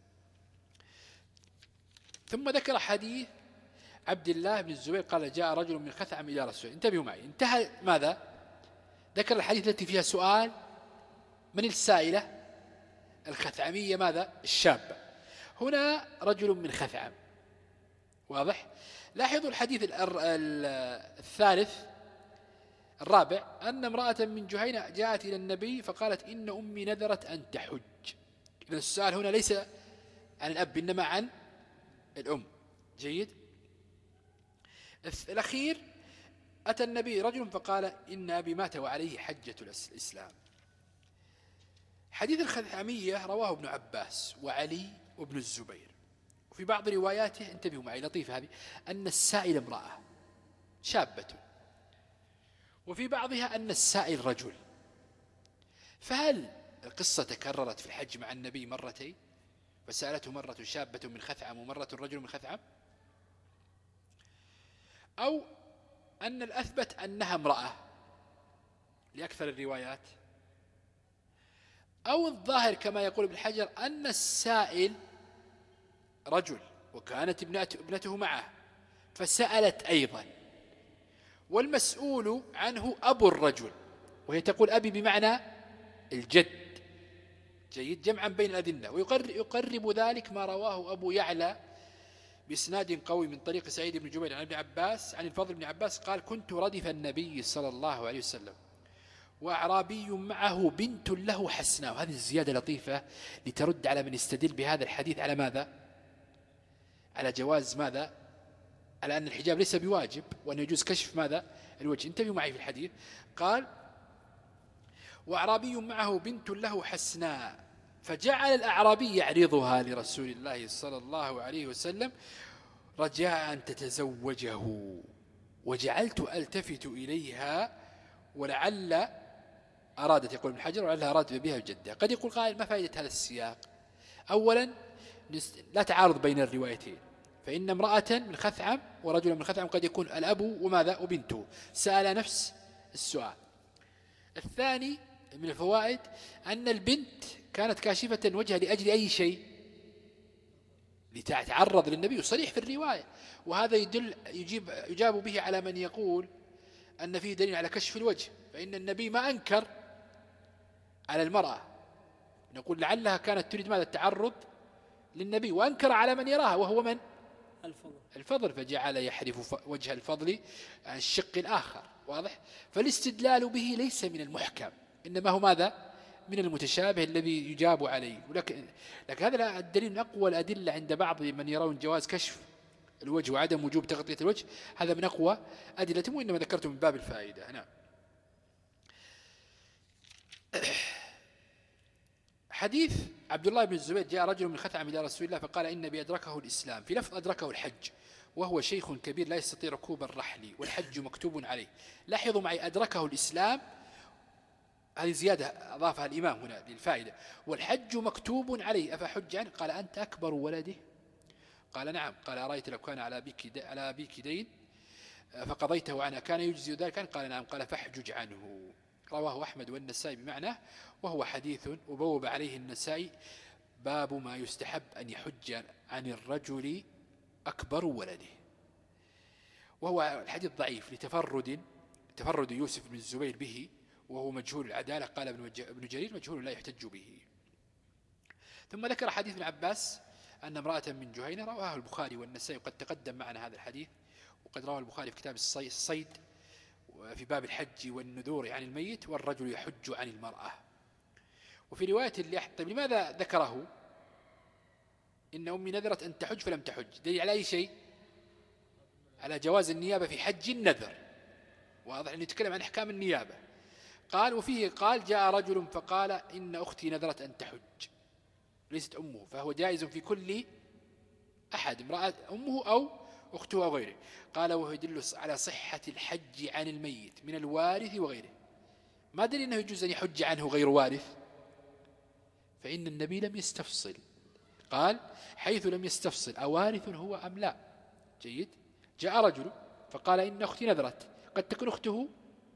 S3: ثم ذكر حديث عبد الله بن الزبير قال جاء رجل من خثعم إلى رسول. انتبهوا معي، انتهى ماذا؟ ذكر الحديث التي فيها سؤال من السائلة الخثعمية ماذا الشابة. هنا رجل من خثعم، واضح؟ لاحظوا الحديث الثالث الرابع أن امرأة من جهينة جاءت إلى النبي فقالت إن أمي نذرت أن تحج. إذن السؤال هنا ليس عن الأب إنما عن الأم. جيد. الأخير أتى النبي رجل فقال إن أبي مات وعليه حجة الإسلام. حديث الخثعمية رواه ابن عباس وعلي وابن الزبير. وفي بعض رواياته انتبهوا معي لطيفة هذه أن السائل امرأة شابة، وفي بعضها أن السائل رجل. فهل القصة تكررت في الحج مع النبي مرتين فسألته مرة شابة من خثعم ومرة رجل من خثعم، أو أن الأثبت أنها امرأة لأكثر الروايات، أو الظاهر كما يقول ابن حجر أن السائل رجل وكانت ابنته معه فسألت أيضا، والمسؤول عنه أبو الرجل، وهي تقول أبي بمعنى الجد. جيد. جمعا بين الأدلة. ويقرب ذلك ما رواه أبو يعلى بإسناد قوي من طريق سعيد بن جبير عن ابن عباس عن الفضل بن عباس قال كنت ردف النبي صلى الله عليه وسلم وأعرابي معه بنت له حسناء. وهذه الزيادة لطيفة لترد على من يستدل بهذا الحديث على ماذا؟ على جواز ماذا؟ على أن الحجاب ليس بواجب وأن يجوز كشف ماذا؟ الوجه. انتبهوا معي في الحديث. قال وأعرابي معه بنت له حسناء فجعل الأعرابي يعرضها لرسول الله صلى الله عليه وسلم رجاء أن تتزوجه، وجعلت ألتفت إليها ولعل أرادت، يقول ابن حجر، ولعلها أرادت بها جدها. قد يقول قائل ما فائدة هذا السياق؟ أولا لا تعارض بين الروايتين، فإن امرأة من خثعم ورجل من خثعم قد يكون الأب وماذا وبنته سأل نفس السؤال. الثاني من الفوائد أن البنت كانت كاشفة وجهها لأجل أي شيء؟ لتتعرض للنبي، صريح في الرواية. وهذا يدل يجيب يجاب به على من يقول أن فيه دليل على كشف الوجه، فإن النبي ما أنكر على المرأة، نقول لعلها كانت تريد ماذا؟ التعرض للنبي، وأنكر على من يراها وهو من؟ الفضل. الفضل فجعل يحرف وجه الفضل عن الشق الآخر. واضح؟ فالاستدلال به ليس من المحكم، إنما هو ماذا؟ من المتشابه الذي يجاب عليه. ولكن لكن هذا الدليل من أقوى الأدلة عند بعض من يرون جواز كشف الوجه وعدم وجوب تغطية الوجه، هذا من أقوى أدلتهم، وإنما ذكرته من باب الفائدة. نعم. حديث عبد الله بن الزبير جاء رجل من خثعم إلى رسول الله فقال إن أبي أدركه الإسلام، في لفظ أدركه الحج، وهو شيخ كبير لا يستطيع ركوب الرحل والحج مكتوب عليه. لاحظوا معي أدركه الإسلام، هذه زيادة أضافها الإمام هنا للفائدة. والحج مكتوب عليه أفحج عنه؟ قال أنت أكبر ولده؟ قال نعم. قال أرأيت لو كان على أبيك على أبيك دين فقضيته عنه كان يجزي ذلك؟ قال نعم. قال فاحجج عنه. رواه أحمد والنسائي بمعناه، وهو حديث وبوب عليه النسائي باب ما يستحب أن يحج عن الرجل أكبر ولده، وهو الحديث ضعيف لتفرد تفرد يوسف بن الزبير به، وهو مجهول العدالة. قال ابن جرير مجهول لا يحتج به. ثم ذكر حديث ابن عباس أن امرأة من جهينة، رواه البخاري والنسائي، وقد تقدم معنا هذا الحديث، وقد رواه البخاري في كتاب الصيد في باب الحج والنذور عن الميت، والرجل يحج عن المرأة. وفي رواية اللي طيب لماذا ذكره؟ إن أمي نذرت أن تحج فلم تحج، دليل على أي شيء؟ على جواز النيابة في حج النذر، واضح أن يتكلم عن أحكام النيابة. قال وفيه قال جاء رجل فقال إن أختي نذرت أن تحج، ليست أمه، فهو جائز في كل أحد، امرأة أمه أو أخته أو غيره. قال وهو يدل على صحة الحج عن الميت من الوارث وغيره. ما دليل أنه يجوز أن يحج عنه غير وارث؟ فإن النبي لم يستفصل، قال حيث لم يستفصل أوارث هو أم لا. جيد. جاء رجل فقال إن أختي نذرت، قد تكون أخته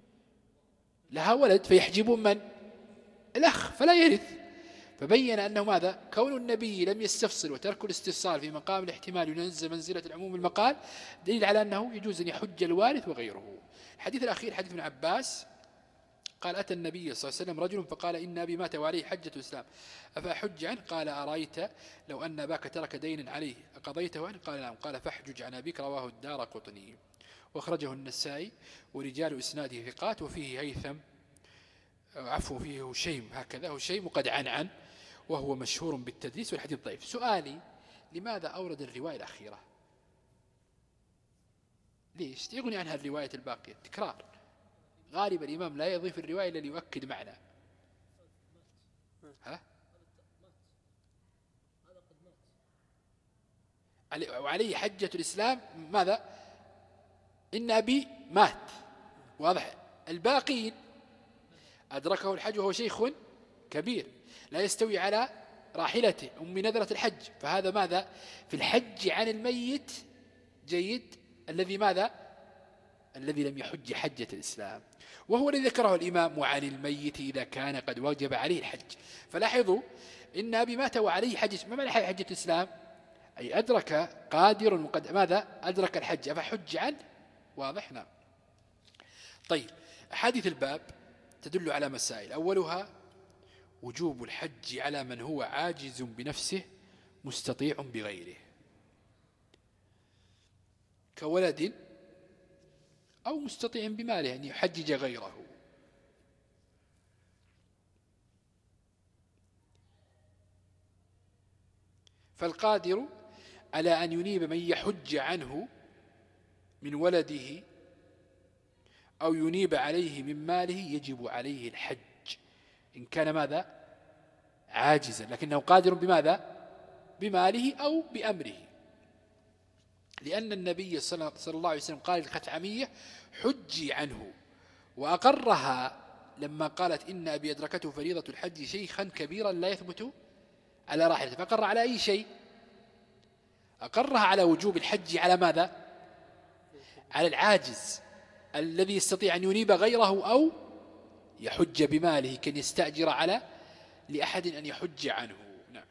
S3: لها ولد فيحجبون من؟ الأخ فلا يرث. فبين أنه ماذا؟ كون النبي لم يستفصل وترك الاستفصال في مقام الاحتمال ينزل منزلة العموم المقال، دليل على أنه يجوز أن يحج الوارث وغيره. الحديث الأخير حديث ابن عباس قال أتى النبي صلى الله عليه وسلم رجل فقال إن أبي مات وعليه حجة الإسلام أفأحج عنه؟ قال أرأيت لو أن أباك ترك دينا عليه أقضيته عنه؟ قال نعم. قال فاحجج عن أبيك. رواه الدارقطني واخرجه النسائي ورجال إسناده ثقات، وفيه هيثم عفوا فيه هشيم، هكذا هشيم قد عن عن وهو مشهور بالتدليس والحديث ضعيف. سؤالي لماذا أورد الرواية الأخيرة؟ ليش؟ يغني عنها الرواية الباقية تكرار. غالبا الإمام لا يضيف الرواية إلا ليؤكد معنى. ها؟ وعليه حجة الإسلام ماذا؟ إن أبي مات، واضح. الباقين أدركه الحج وهو شيخ كبير لا يستوي على راحلته، أم نذرة الحج، فهذا ماذا؟ في الحج عن الميت. جيد. الذي ماذا؟ الذي لم يحج حجة الإسلام، وهو الذي ذكره الإمام وعن الميت إذا كان قد وجب عليه الحج. فلاحظوا إن أبي مات وعليه حجة. ما معنى حجة الإسلام؟ أي أدرك قادر وقد ماذا؟ أدرك الحج فحج عنه، واضح. نعم. طيب أحاديث الباب تدل على مسائل، أولها وجوب الحج على من هو عاجز بنفسه مستطيع بغيره، كولد أو مستطيع بماله أن يحجج غيره. فالقادر على أن ينيب من يحج عنه من ولده أو ينيب عليه من ماله يجب عليه الحج إن كان ماذا؟ عاجزا، لكنه قادر بماذا؟ بماله أو بأمره، لأن النبي صلى الله عليه وسلم قال للخثعمية حجي عنه، وأقرها لما قالت إن أبي أدركته فريضة الحج شيخا كبيرا لا يثبت على راحلته. فأقر على أي شيء؟ أقرها على وجوب الحج على ماذا؟ على العاجز الذي يستطيع أن ينيب غيره أو يحج بماله، كان يستأجر على لأحد أن يحج عنه. نعم.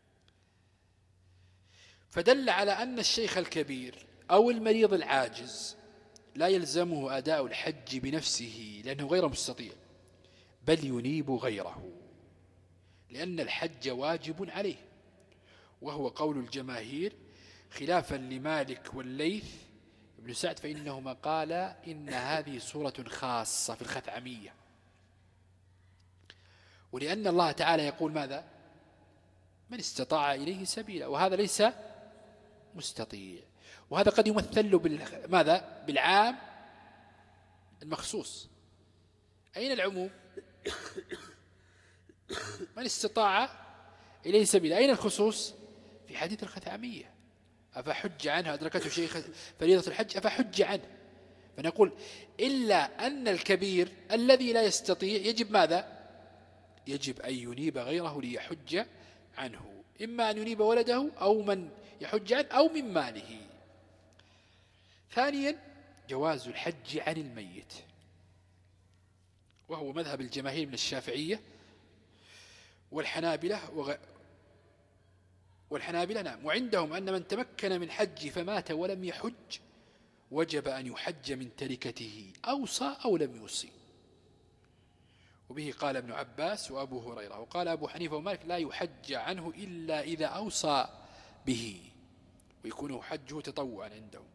S3: فدل على أن الشيخ الكبير أو المريض العاجز لا يلزمه أداء الحج بنفسه لأنه غير مستطيع، بل ينيب غيره، لأن الحج واجب عليه، وهو قول الجماهير خلافا لمالك والليث ابن سعد، فإنهما قال إن هذه صورة خاصة في الخثعمية، ولأن الله تعالى يقول ماذا؟ من استطاع إليه سبيلا، وهذا ليس مستطيع، وهذا قد يمثل له بالماذا؟ بالعام المخصوص. أين العموم؟ من استطاع إليه سبيل. أين الخصوص؟ في حديث الختامية، أفحج عنه أدركته شيخ فريضة الحج أفحج عنه. فنقول إلا أن الكبير الذي لا يستطيع يجب ماذا؟ يجب أن ينيب غيره ليحج عنه، إما أن ينيب ولده أو من يحج عنه أو من ماله. ثانيا جواز الحج عن الميت، وهو مذهب الجماهير من الشافعية والحنابلة وغ... والحنابلة نعم. وعندهم أن من تمكن من حج فمات ولم يحج وجب أن يحج من تركته أوصى أو لم يوصي. وبه قال ابن عباس وأبو هريرة. وقال أبو حنيفة ومالك لا يحج عنه إلا إذا أوصى به، ويكون حجه تطوعا عندهم.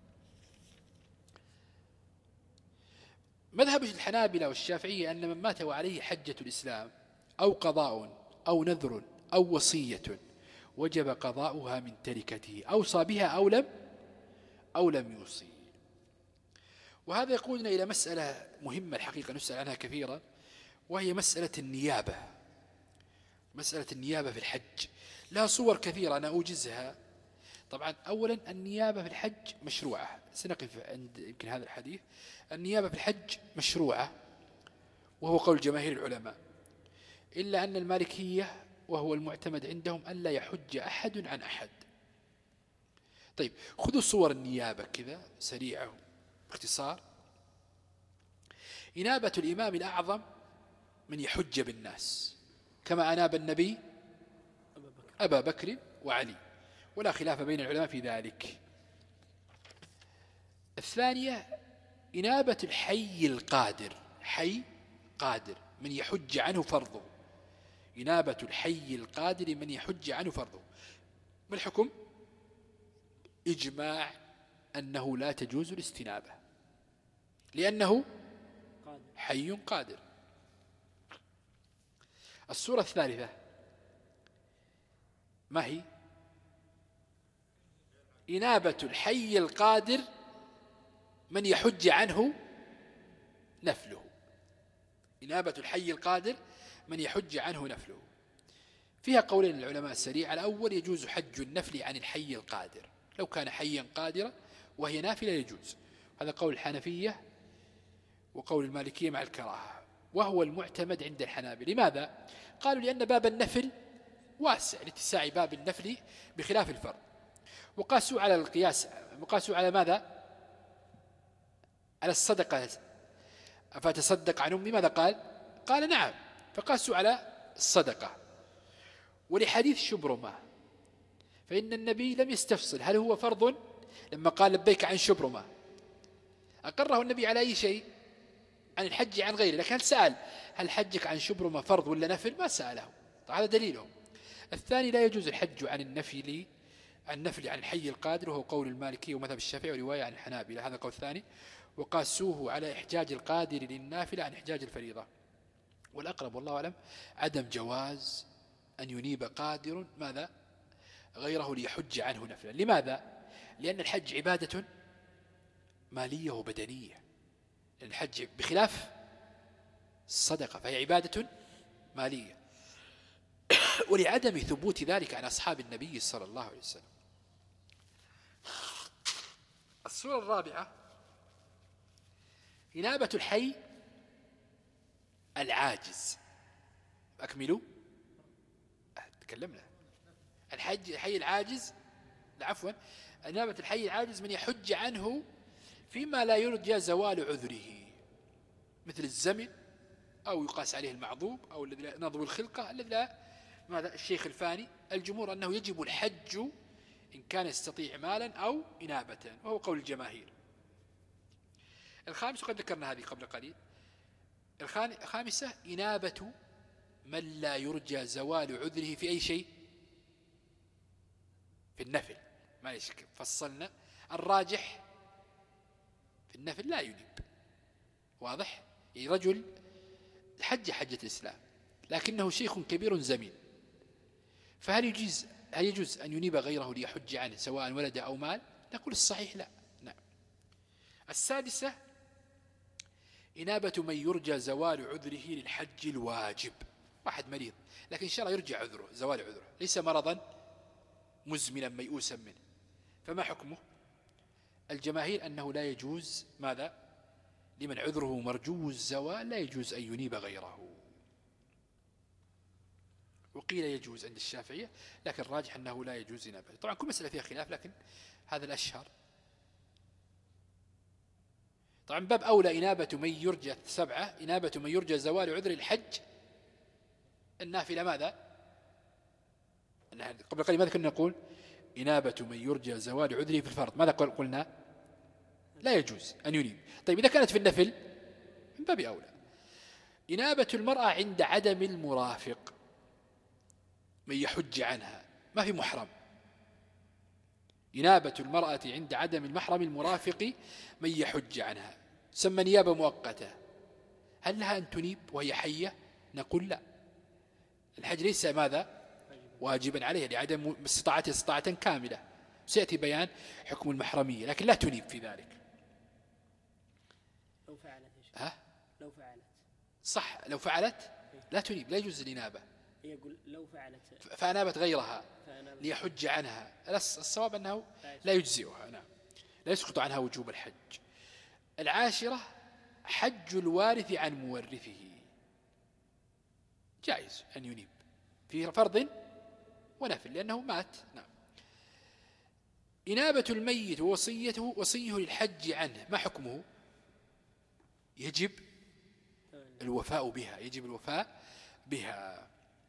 S3: مذهب الحنابلة والشافعية أن من مات وعليه حجة الإسلام أو قضاء أو نذر أو وصية وجب قضاؤها من تركته أوصى بها أو لم أو لم يوصي. وهذا يقودنا إلى مسألة مهمة الحقيقة نسأل عنها كثيرا، وهي مسألة النيابة. مسألة النيابة في الحج لها صور كثيرة أنا أوجزها. طبعا أولا النيابة في الحج مشروعة، سنقف عند يمكن هذا الحديث. النيابة في الحج مشروعة وهو قول جماهير العلماء، إلا أن المالكية وهو المعتمد عندهم أن لا يحج أحد عن أحد. طيب خذوا صور النيابة كذا سريعة باختصار. إنابة الإمام الأعظم من يحج بالناس كما أناب النبي أبا بكر وعلي، ولا خلاف بين العلماء في ذلك. الثانية إنابة الحي القادر، حي قادر من يحج عنه فرضه. إنابة الحي القادر من يحج عنه فرضه. ما الحكم؟ إجماع أنه لا تجوز الاستنابة لأنه حي قادر. الصورة الثالثة ما هي؟ إنابة الحي القادر من يحج عنه نفله. إنابة الحي القادر من يحج عنه نفله. فيها قولين العلماء السريع. الأول يجوز حج النفل عن الحي القادر لو كان حيا قادرا وهي نافلة يجوز، هذا قول الحنفية وقول المالكية مع الكراهة، وهو المعتمد عند الحنابلة. لماذا؟ قالوا لأن باب النفل واسع لاتساع باب النفل بخلاف الفرض. وقاسوا على القياس، وقاسوا على ماذا؟ على الصدقة. أفتصدق عن أمي؟ ماذا قال؟ قال نعم، فقاسوا على الصدقة. ولحديث شبرمة فإن النبي لم يستفصل هل هو فرض لما قال لبيك عن شبرمة، أقره النبي على أي شيء؟ عن الحج عن غيره. لكن هل سأل هل حجك عن شبرمة فرض ولا نفل؟ ما سأله. هذا دليله. الثاني لا يجوز الحج عن النفل عن النفل عن الحي القادر، وهو قول المالكي ومذهب الشافعي ورواية عن الحنابلة، هذا قول ثاني. وقاسوه على إحجاج القادر للنافلة عن إحجاج الفريضة. والأقرب والله أعلم عدم جواز أن ينيب قادر ماذا؟ غيره ليحج عنه نفلا. لماذا؟ لأن الحج عبادة مالية وبدنية. الحج بخلاف الصدقة فهي عبادة مالية، ولعدم ثبوت ذلك عن أصحاب النبي صلى الله عليه وسلم. الصورة الرابعة إنابة الحي العاجز. أكملوا تكلمنا. الحج الحي العاجز عفوا إنابة الحي العاجز من يحج عنه فيما لا يرجى زوال عذره، مثل الزمن أو يقاس عليه المعذوب أو الذي نضو الخلقة الذي لا ماذا الشيخ الفاني. الجمهور أنه يجب الحج إن كان يستطيع مالا أو إنابة، وهو قول الجماهير. الخامس وقد ذكرنا هذه قبل قليل. الخامسة إنابة من لا يرجى زوال عذره في أي شيء، في النفل. ما يشك فصلنا الراجح في النفل لا ينيب، واضح؟ يعني رجل حج حجة الإسلام لكنه شيخ كبير زمين، فهل يجوز هل يجوز أن ينيب غيره ليحج عنه سواء ولد أو مال؟ نقول الصحيح لا. نعم. السادسة إنابة من يرجى زوال عذره للحج الواجب. واحد مريض لكن إن شاء الله يرجع عذره، زوال عذره، ليس مرضا مزمنا ميؤوسا منه، فما حكمه؟ الجماهير أنه لا يجوز ماذا؟ لمن عذره مرجو الزوال لا يجوز أن ينيب غيره. وقيل يجوز عند الشافعية، لكن الراجح أنه لا يجوز إنابته. طبعا كل مسألة فيها خلاف، لكن هذا الأشهر. طبعا باب أولى إنابة من يرجى سبعة، إنابة من يرجى زوال عذر الحج النافلة ماذا؟ قبل قليل ماذا كنا نقول؟ إنابة من يرجى زوال عذره في الفرض، ماذا قلنا؟ لا يجوز أن ينيب. طيب إذا كانت في النفل من باب أولى. إنابة المرأة عند عدم المرافق من يحج عنها، ما في محرم. إنابة المرأة عند عدم المحرم المرافق من يحج عنها سمى نيابة مؤقتة. هل لها أن تنيب وهي حية؟ نقول لا، الحج ليس ماذا؟ واجبا عليها لعدم استطاعتها استطاعة كاملة، سيأتي بيان حكم المحرمية، لكن لا تنيب في ذلك.
S1: لو فعلت
S3: ها؟
S1: لو فعلت
S3: صح، لو فعلت لا تنيب، لا يجوز الإنابة.
S1: يقول لو فعلت
S3: فأنابت غيرها ليحج عنها، الصواب أنه لا يجزئها، نعم، لا يسقط عنها وجوب الحج. العاشرة حج الوارث عن مورثه، جائز أن ينيب في فرض ونفل لأنه مات. نعم. إنابة الميت ووصيته وصيه للحج عنه، ما حكمه؟ يجب الوفاء بها، يجب الوفاء بها.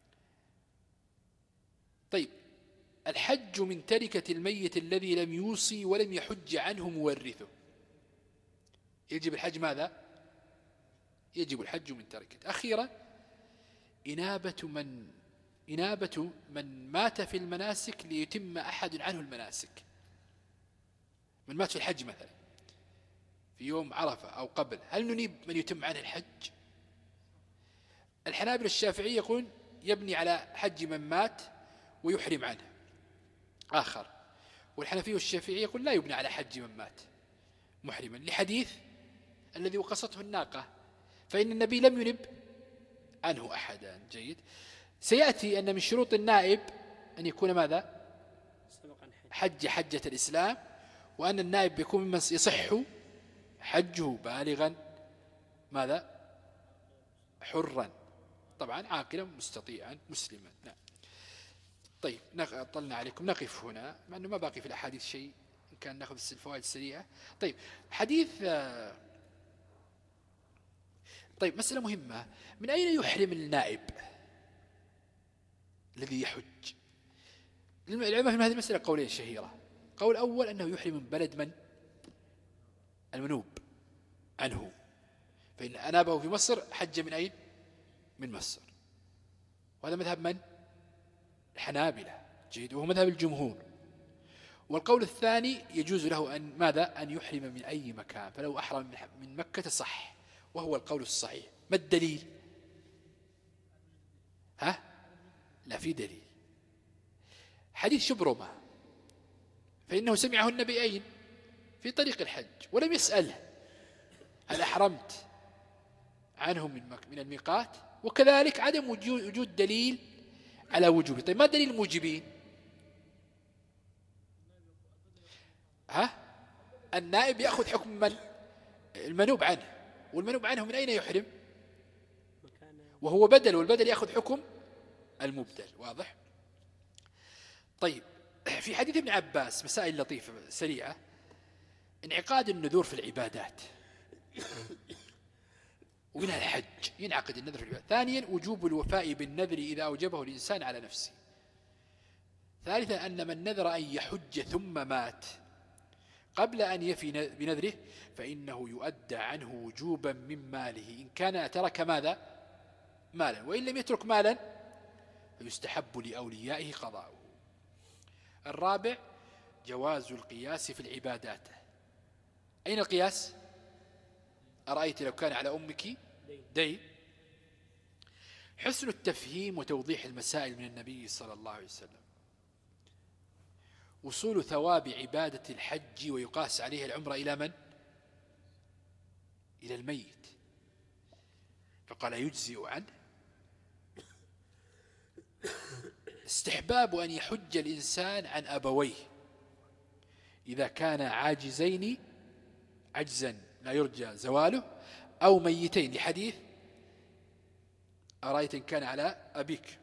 S3: طيب الحج من تركة الميت الذي لم يوصي ولم يحج عنه مورثه، يجب الحج ماذا؟ يجب الحج من تركة. أخيرا إنابة من إنابة من مات في المناسك ليتم أحد عنه المناسك، من مات في الحج مثلا في يوم عرفة أو قبل، هل ننيب من يتم عنه الحج؟ الحنابلة الشافعية يقول يبني على حج من مات ويحرم عنه آخر، والحنفي والشافعي يقول لا يبنى على حج من مات محرما، لحديث الذي وقصته الناقة، فإن النبي لم ينب عنه أحدا. جيد. سيأتي أن من شروط النائب أن يكون ماذا؟ حج حجة الإسلام، وأن النائب يكون ممن يصح حجه بالغا ماذا؟ حرا، طبعا عاقلا مستطيعا مسلما. نعم. طيب طلنا عليكم، نقف هنا مع أنه ما باقي في الأحاديث شيء، إن كان نأخذ الفوائد السريعة. طيب حديث، طيب مسألة مهمة، من أين يحرم النائب الذي يحج؟ العلماء في هذه المسألة قولين شهيرة. قول أول أنه يحرم من بلد من؟ المنوب عنه، فإن أنابه في مصر حج من أين؟ من مصر، وهذا مذهب من؟ الحنابلة. جيد. وهو مذهب الجمهور. والقول الثاني يجوز له أن ماذا؟ أن يحرم من أي مكان، فلو أحرم من مكة صح، وهو القول الصحيح. ما الدليل؟ ها؟ لا في دليل، حديث شبرمة، فإنه سمعه النبي أين؟ في طريق الحج، ولم يسأله هل أحرمت عنه من من الميقات، وكذلك عدم وجود دليل على وجوبه. طيب ما دليل الموجبين؟ ها؟ النائب يأخذ حكم من؟ المنوب عنه، والمنوب عنه من أين يحرم؟ وهو بدل، والبدل يأخذ حكم المبدل. واضح؟ طيب في حديث ابن عباس مسائل لطيفة سريعة. انعقاد النذور في العبادات، ومنها الحج ينعقد النذر في العبادات. ثانيا وجوب الوفاء بالنذر إذا أوجبه الإنسان على نفسه. ثالثا أن من نذر أن يحج ثم مات قبل أن يفي بنذره فإنه يؤدى عنه وجوبا من ماله، إن كان ترك ماذا؟ مالا، وإن لم يترك مالا فيستحب لأوليائه قضاؤه. الرابع جواز القياس في العبادات. أين القياس؟ أرأيت لو كان على أمك دين. حسن التفهيم وتوضيح المسائل من النبي صلى الله عليه وسلم. وصول ثواب عبادة الحج ويقاس عليه العمرة إلى من؟ إلى الميت، فقال يجزئ عنه استحباب أن يحج الإنسان عن أبويه إذا كان عاجزين عجزا لا يرجى زواله، أو ميتين، لحديث أرأيت إن كان على أبيك.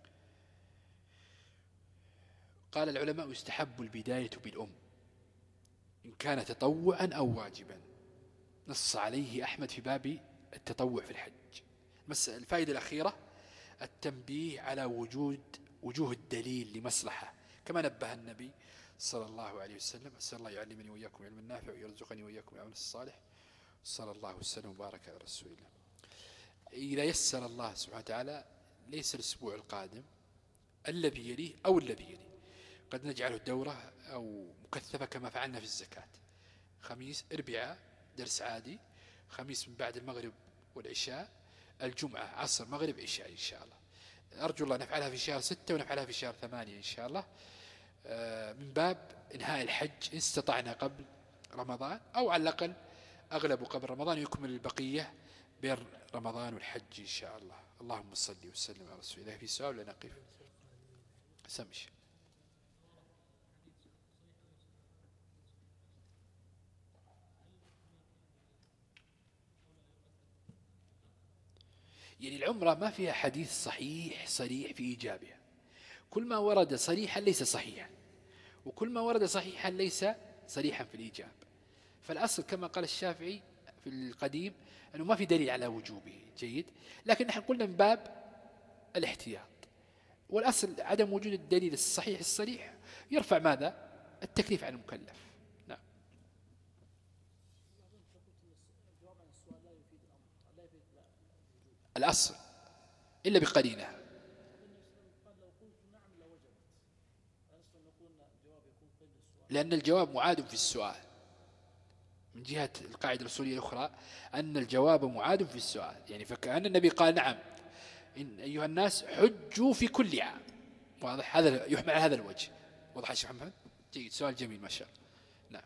S3: قال العلماء يستحب البداية بالأم إن كان تطوعا أو واجبا، نص عليه أحمد في باب التطوع في الحج. الفائدة الأخيرة التنبيه على وجود وجوه الدليل لمصلحة، كما نبه النبي صلى الله عليه وسلم. أسأل الله يعلمني وإياكم علم النافع ويرزقني وإياكم العمل الصالح، صلى الله وسلم وبارك على رسول الله. إذا يسر الله سبحانه وتعالى ليس الأسبوع القادم، الذي يليه أو الذي يليه، قد نجعله دورة أو مكثفة كما فعلنا في الزكاة. خميس أربعاء درس عادي، خميس من بعد المغرب والعشاء، الجمعة عصر مغرب عشاء إن شاء الله. أرجو الله نفعلها في شهر ستة ونفعلها في شهر ثمانية إن شاء الله، من باب إنهاء الحج إن استطعنا قبل رمضان، أو على الأقل أغلب قبل رمضان، يكمل البقية بين رمضان والحج إن شاء الله. اللهم صل وسلم على رسول الله. في سؤال ولا نقف؟ سمش. يعني العمرة ما فيها حديث صحيح صريح في إيجابها، كل ما ورد صريحا ليس صحيحا، وكل ما ورد صحيحا ليس صريحا في الإيجاب. فالأصل كما قال الشافعي في القديم أنه ما في دليل على وجوبه، جيد، لكن نحن قلنا من باب الاحتياط، والأصل عدم وجود الدليل الصحيح الصريح يرفع ماذا؟ التكليف عن المكلف. نعم. الأصل إلا بقرينة. لأن الجواب معاد في السؤال، من جهة القاعدة الأصولية الأخرى أن الجواب معاد في السؤال، يعني فكأن النبي قال نعم إن أيها الناس حجوا في كل عام، واضح؟ هذا يحمل على هذا الوجه. واضح يا شيخ محمد؟ جيد، سؤال جميل ما شاء الله. نعم.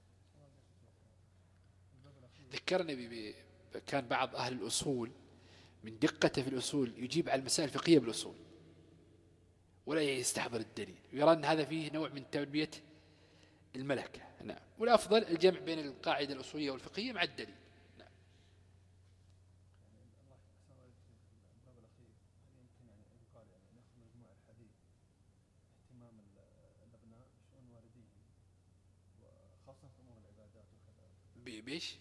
S3: ذكرني كان بعض أهل الأصول من دقته في الأصول يجيب على المسائل الفقهية بالأصول ولا يستحضر الدليل، ويرى أن هذا فيه نوع من تربية الملكة. نعم. والأفضل الجمع بين القاعدة الأصولية والفقهية مع الدليل. نعم. بيش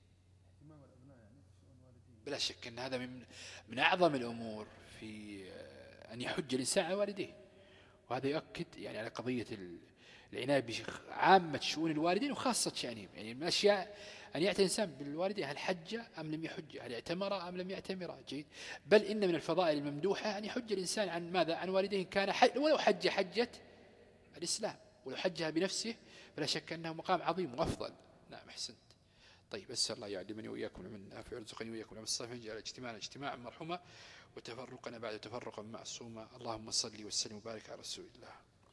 S3: بلا شك أن هذا من من أعظم الأمور في أن يحج الإنسان على والديه، وهذا يؤكد يعني على قضية العناية بعامة شؤون الوالدين وخاصة شأنهم. يعني من الأشياء أن يأتي الإنسان بالوالدين هل حج أم لم يحج، هل اعتمر أم لم يعتمر، جيد. بل إن من الفضائل الممدوحة أن يحج الإنسان عن ماذا؟ عن والديه كان حج، ولو حج حجة الإسلام، ولو حجها بنفسه فلا شك أنه مقام عظيم وأفضل. نعم أحسنت. طيب أسأل الله يعلمني وإياكم من نافع ويرزقني وإياكم من الصالحين، يجعل اجتماعنا اجتماعا مرحوما وتفرقنا بعد تفرقا معصوما. اللهم صل وسلم وبارك على رسول الله.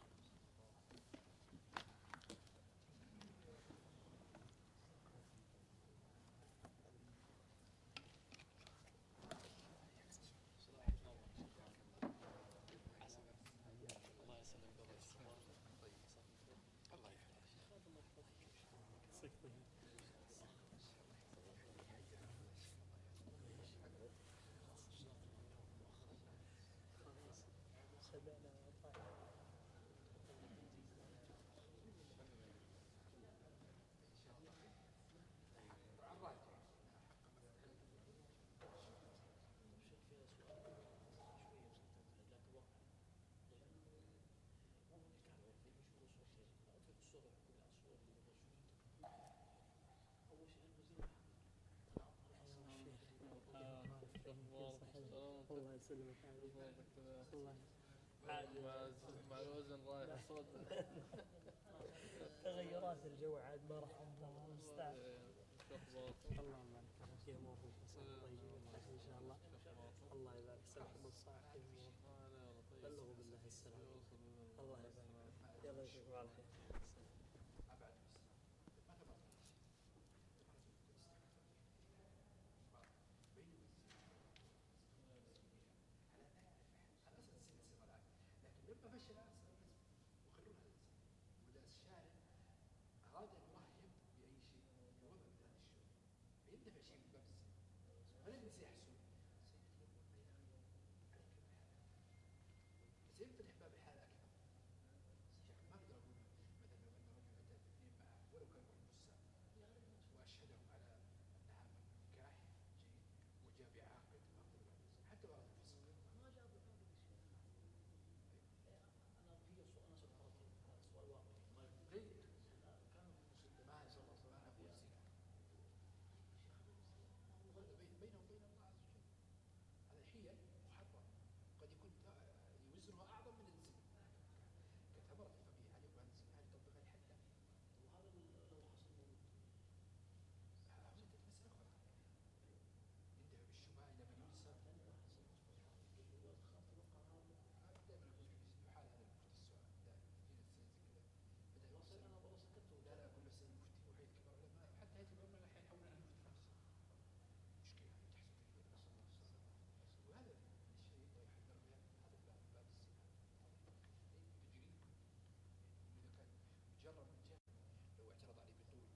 S1: الله يسلمك. الله
S4: مع الوزن رايح صوت
S1: تغيرات الجو عاد ما راح الله المستعان. اللهم انت فيها موفق طيب ان شاء الله. الله يبارك فيكم الصالحين، بلغوا بالله السلام. الله يبارك. يلا يشوفوا على خير.